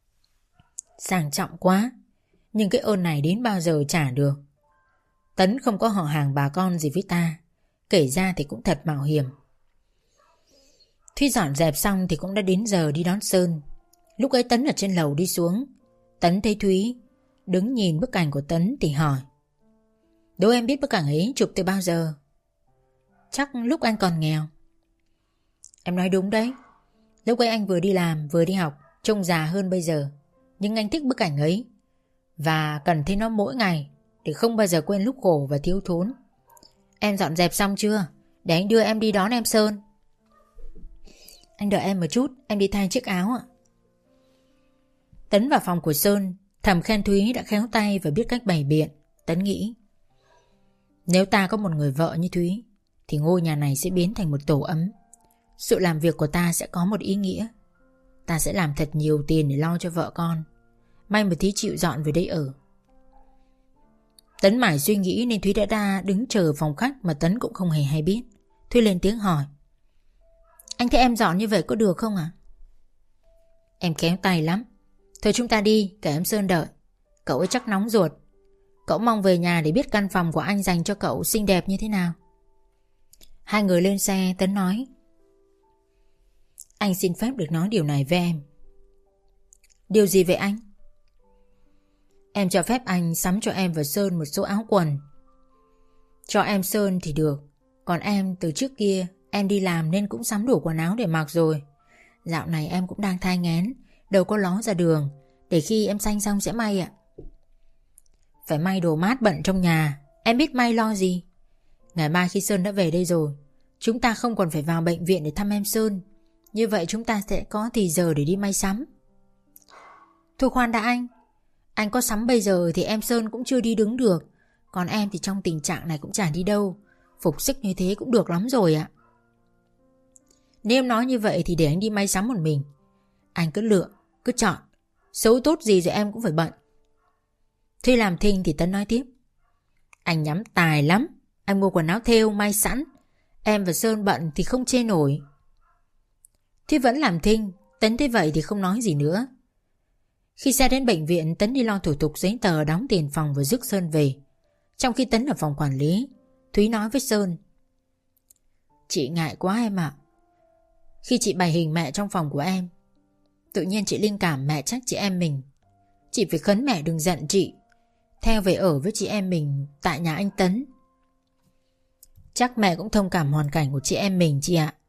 sang trọng quá, nhưng cái ơn này đến bao giờ trả được. Tấn không có họ hàng bà con gì với ta, kể ra thì cũng thật mạo hiểm. Thúy dọn dẹp xong thì cũng đã đến giờ đi đón Sơn. Lúc ấy Tấn ở trên lầu đi xuống. Tấn thấy Thúy đứng nhìn bức ảnh của Tấn thì hỏi, đố em biết bức ảnh ấy chụp từ bao giờ? Chắc lúc anh còn nghèo. Em nói đúng đấy. Lúc ấy anh vừa đi làm vừa đi học, trông già hơn bây giờ. Nhưng anh thích bức ảnh ấy và cần thấy nó mỗi ngày để không bao giờ quên lúc khổ và thiếu thốn. Em dọn dẹp xong chưa? Để anh đưa em đi đón em Sơn. Anh đợi em một chút, em đi thay chiếc áo ạ. Tấn vào phòng của Sơn, thầm khen Thúy đã khéo tay và biết cách bày biện. Tấn nghĩ, nếu ta có một người vợ như Thúy thì ngôi nhà này sẽ biến thành một tổ ấm. Sự làm việc của ta sẽ có một ý nghĩa. Ta sẽ làm thật nhiều tiền để lo cho vợ con. May mà Thúy chịu dọn về đây ở. Tấn mải suy nghĩ nên Thúy đã ra đứng chờ phòng khách mà Tấn cũng không hề hay biết. Thúy lên tiếng hỏi: Anh thấy em dọn như vậy có được không ạ? À? Em kéo tay lắm. Thôi chúng ta đi, kể em Sơn đợi. Cậu ấy chắc nóng ruột. Cậu mong về nhà để biết căn phòng của anh dành cho cậu xinh đẹp như thế nào. Hai người lên xe. Tấn nói: Anh xin phép được nói điều này với em. Điều gì vậy anh? Em cho phép anh sắm cho em và Sơn một số áo quần. Cho em Sơn thì được. Còn em từ trước kia em đi làm nên cũng sắm đủ quần áo để mặc rồi. Dạo này em cũng đang thai nghén, đâu có ló ra đường. Để khi em sanh xong sẽ may ạ. Phải may đồ mát bận trong nhà. Em biết may lo gì. Ngày mai khi Sơn đã về đây rồi, chúng ta không còn phải vào bệnh viện để thăm em Sơn. Như vậy chúng ta sẽ có thì giờ để đi may sắm. Thôi khoan đã anh. Anh có sắm bây giờ thì em Sơn cũng chưa đi đứng được. Còn em thì trong tình trạng này cũng chả đi đâu. Phục sức như thế cũng được lắm rồi ạ. Nếu em nói như vậy thì để anh đi may sắm một mình. Anh cứ lựa, cứ chọn. Xấu tốt gì rồi em cũng phải bận. Thuê làm thinh thì Tấn nói tiếp: Anh nhắm tài lắm. Anh mua quần áo thêu may sẵn. Em và Sơn bận thì không chê nổi. Thuê vẫn làm thinh. Tấn thấy vậy thì không nói gì nữa. Khi xe đến bệnh viện, Tấn đi lo thủ tục giấy tờ, đóng tiền phòng và rước Sơn về. Trong khi Tấn ở phòng quản lý, Thúy nói với Sơn: Chị ngại quá em ạ. Khi chị bày hình mẹ trong phòng của em, tự nhiên chị linh cảm mẹ trách chị em mình. Chị phải khấn mẹ đừng giận chị, theo về ở với chị em mình tại nhà anh Tấn. Chắc mẹ cũng thông cảm hoàn cảnh của chị em mình chị ạ.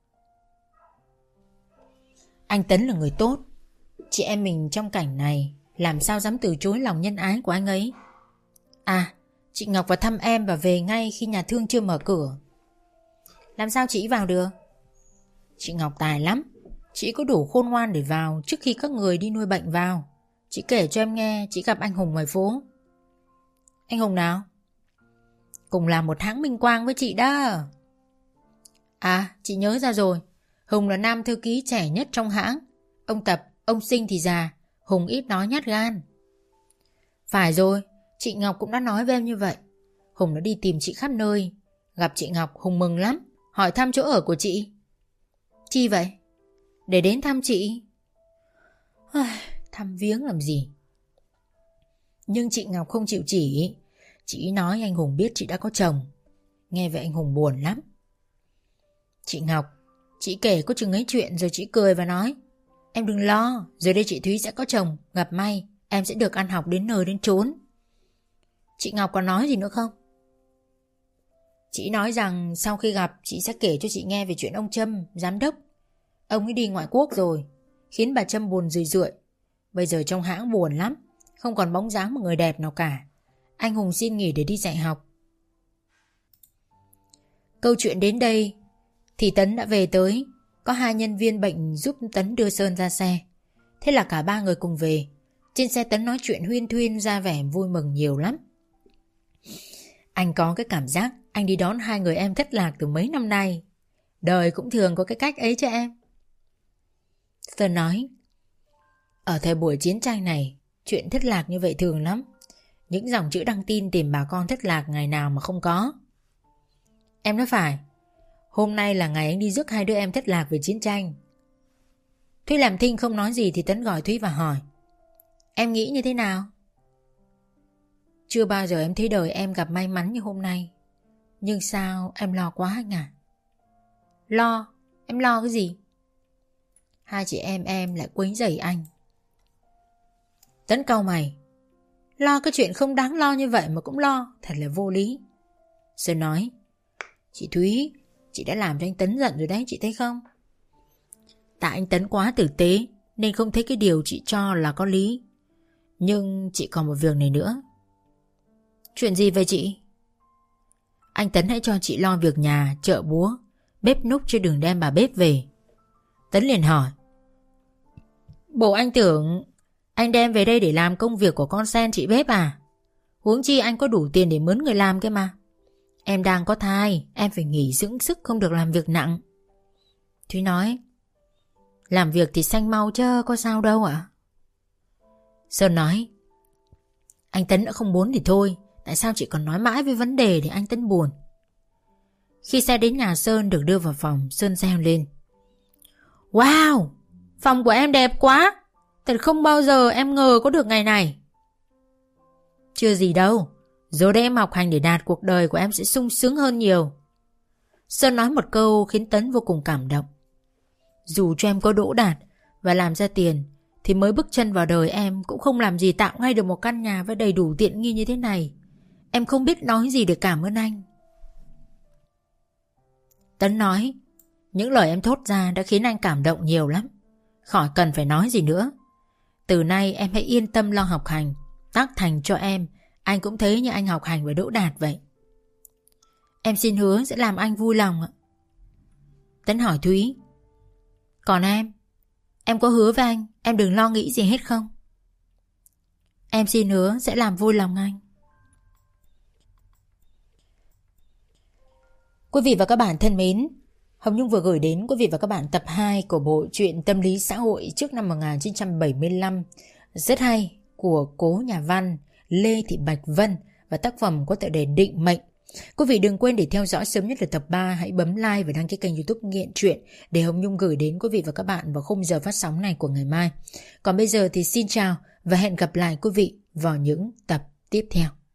Anh Tấn là người tốt. Chị em mình trong cảnh này làm sao dám từ chối lòng nhân ái của anh ấy. À, chị Ngọc vào thăm em và về ngay khi nhà thương chưa mở cửa. Làm sao chị vào được? Chị Ngọc tài lắm. Chị có đủ khôn ngoan để vào trước khi các người đi nuôi bệnh vào. Chị kể cho em nghe chị gặp anh Hùng ngoài phố. Anh Hùng nào? Cùng làm một hãng Minh Quang với chị đó. À, chị nhớ ra rồi. Hùng là nam thư ký trẻ nhất trong hãng. Ông Tập, ông Sinh thì già. Hùng ít nói nhát gan. Phải rồi, chị Ngọc cũng đã nói với em như vậy. Hùng đã đi tìm chị khắp nơi. Gặp chị Ngọc Hùng mừng lắm, hỏi thăm chỗ ở của chị. Chi vậy? Để đến thăm chị. Thăm viếng làm gì? Nhưng chị Ngọc không chịu chỉ. Chị nói anh Hùng biết chị đã có chồng. Nghe vậy anh Hùng buồn lắm. Chị Ngọc, chị kể có chừng ấy chuyện rồi chị cười và nói: Em đừng lo, rồi đây chị Thúy sẽ có chồng. Gặp may, em sẽ được ăn học đến nơi đến chốn. Chị Ngọc còn nói gì nữa không? Chị nói rằng sau khi gặp chị sẽ kể cho chị nghe về chuyện ông Trâm, giám đốc. Ông ấy đi ngoại quốc rồi, khiến bà Trâm buồn rười rượi. Bây giờ trong hãng buồn lắm, không còn bóng dáng một người đẹp nào cả. Anh Hùng xin nghỉ để đi dạy học. Câu chuyện đến đây thì Tấn đã về tới. Có hai nhân viên bệnh giúp Tấn đưa Sơn ra xe. Thế là cả ba người cùng về. Trên xe Tấn nói chuyện huyên thuyên, ra vẻ vui mừng nhiều lắm. Anh có cái cảm giác anh đi đón hai người em thất lạc từ mấy năm nay. Đời cũng thường có cái cách ấy cho em. Sơn nói: Ở thời buổi chiến tranh này, chuyện thất lạc như vậy thường lắm. Những dòng chữ đăng tin tìm bà con thất lạc ngày nào mà không có. Em nói phải. Hôm nay là ngày anh đi rước hai đứa em thất lạc về chiến tranh. Thúy làm thinh không nói gì thì Tấn gọi Thúy và hỏi: Em nghĩ như thế nào? Chưa bao giờ em thấy đời em gặp may mắn như hôm nay. Nhưng sao em lo quá anh à? Lo? Em lo cái gì? Hai chị em em lại quấy rầy anh. Tấn cau mày. Lo cái chuyện không đáng lo như vậy mà cũng lo, thật là vô lý. Sơn nói: Chị Thúy, chị đã làm cho anh Tấn giận rồi đấy, chị thấy không? Tại anh Tấn quá tử tế nên không thấy cái điều chị cho là có lý. Nhưng chị còn một việc này nữa. Chuyện gì vậy chị? Anh Tấn hãy cho chị lo việc nhà, chợ búa, bếp núc chứ đừng đem bà bếp về. Tấn liền hỏi: Bộ anh tưởng anh đem về đây để làm công việc của con sen chị bếp à? Huống chi anh có đủ tiền để mướn người làm kia mà. Em đang có thai, em phải nghỉ dưỡng sức, không được làm việc nặng. Thúy nói: làm việc thì xanh mau chứ có sao đâu ạ. Sơn nói: anh Tấn đã không muốn thì thôi, tại sao chị còn nói mãi với vấn đề để anh Tấn buồn? Khi xe đến nhà Sơn được đưa vào phòng, Sơn reo lên: wow, phòng của em đẹp quá, thật không bao giờ em ngờ có được ngày này. Chưa gì đâu, rồi đây em học hành để đạt cuộc đời của em sẽ sung sướng hơn nhiều. Sơn nói một câu khiến Tấn vô cùng cảm động. Dù cho em có đỗ đạt và làm ra tiền thì mới bước chân vào đời em cũng không làm gì tạo ngay được một căn nhà với đầy đủ tiện nghi như thế này. Em không biết nói gì để cảm ơn anh. Tấn nói: những lời em thốt ra đã khiến anh cảm động nhiều lắm, khỏi cần phải nói gì nữa. Từ nay em hãy yên tâm lo học hành, tác thành cho em. Anh cũng thấy như anh học hành và đỗ đạt vậy. Em xin hứa sẽ làm anh vui lòng ạ. Tấn hỏi Thúy: còn em, em có hứa với anh em đừng lo nghĩ gì hết không? Em xin hứa sẽ làm vui lòng anh. Quý vị và các bạn thân mến, Hồng Nhung vừa gửi đến quý vị và các bạn tập hai của bộ truyện tâm lý xã hội trước năm một nghìn chín trăm bảy mươi lăm rất hay của cố nhà văn Lê Thị Bạch Vân và tác phẩm có tựa đề Định Mệnh. Quý vị đừng quên để theo dõi sớm nhất là tập ba, hãy bấm like và đăng ký kênh YouTube Nghiện Truyện để Hồng Nhung gửi đến quý vị và các bạn vào khung giờ phát sóng này của ngày mai. Còn bây giờ thì xin chào và hẹn gặp lại quý vị vào những tập tiếp theo.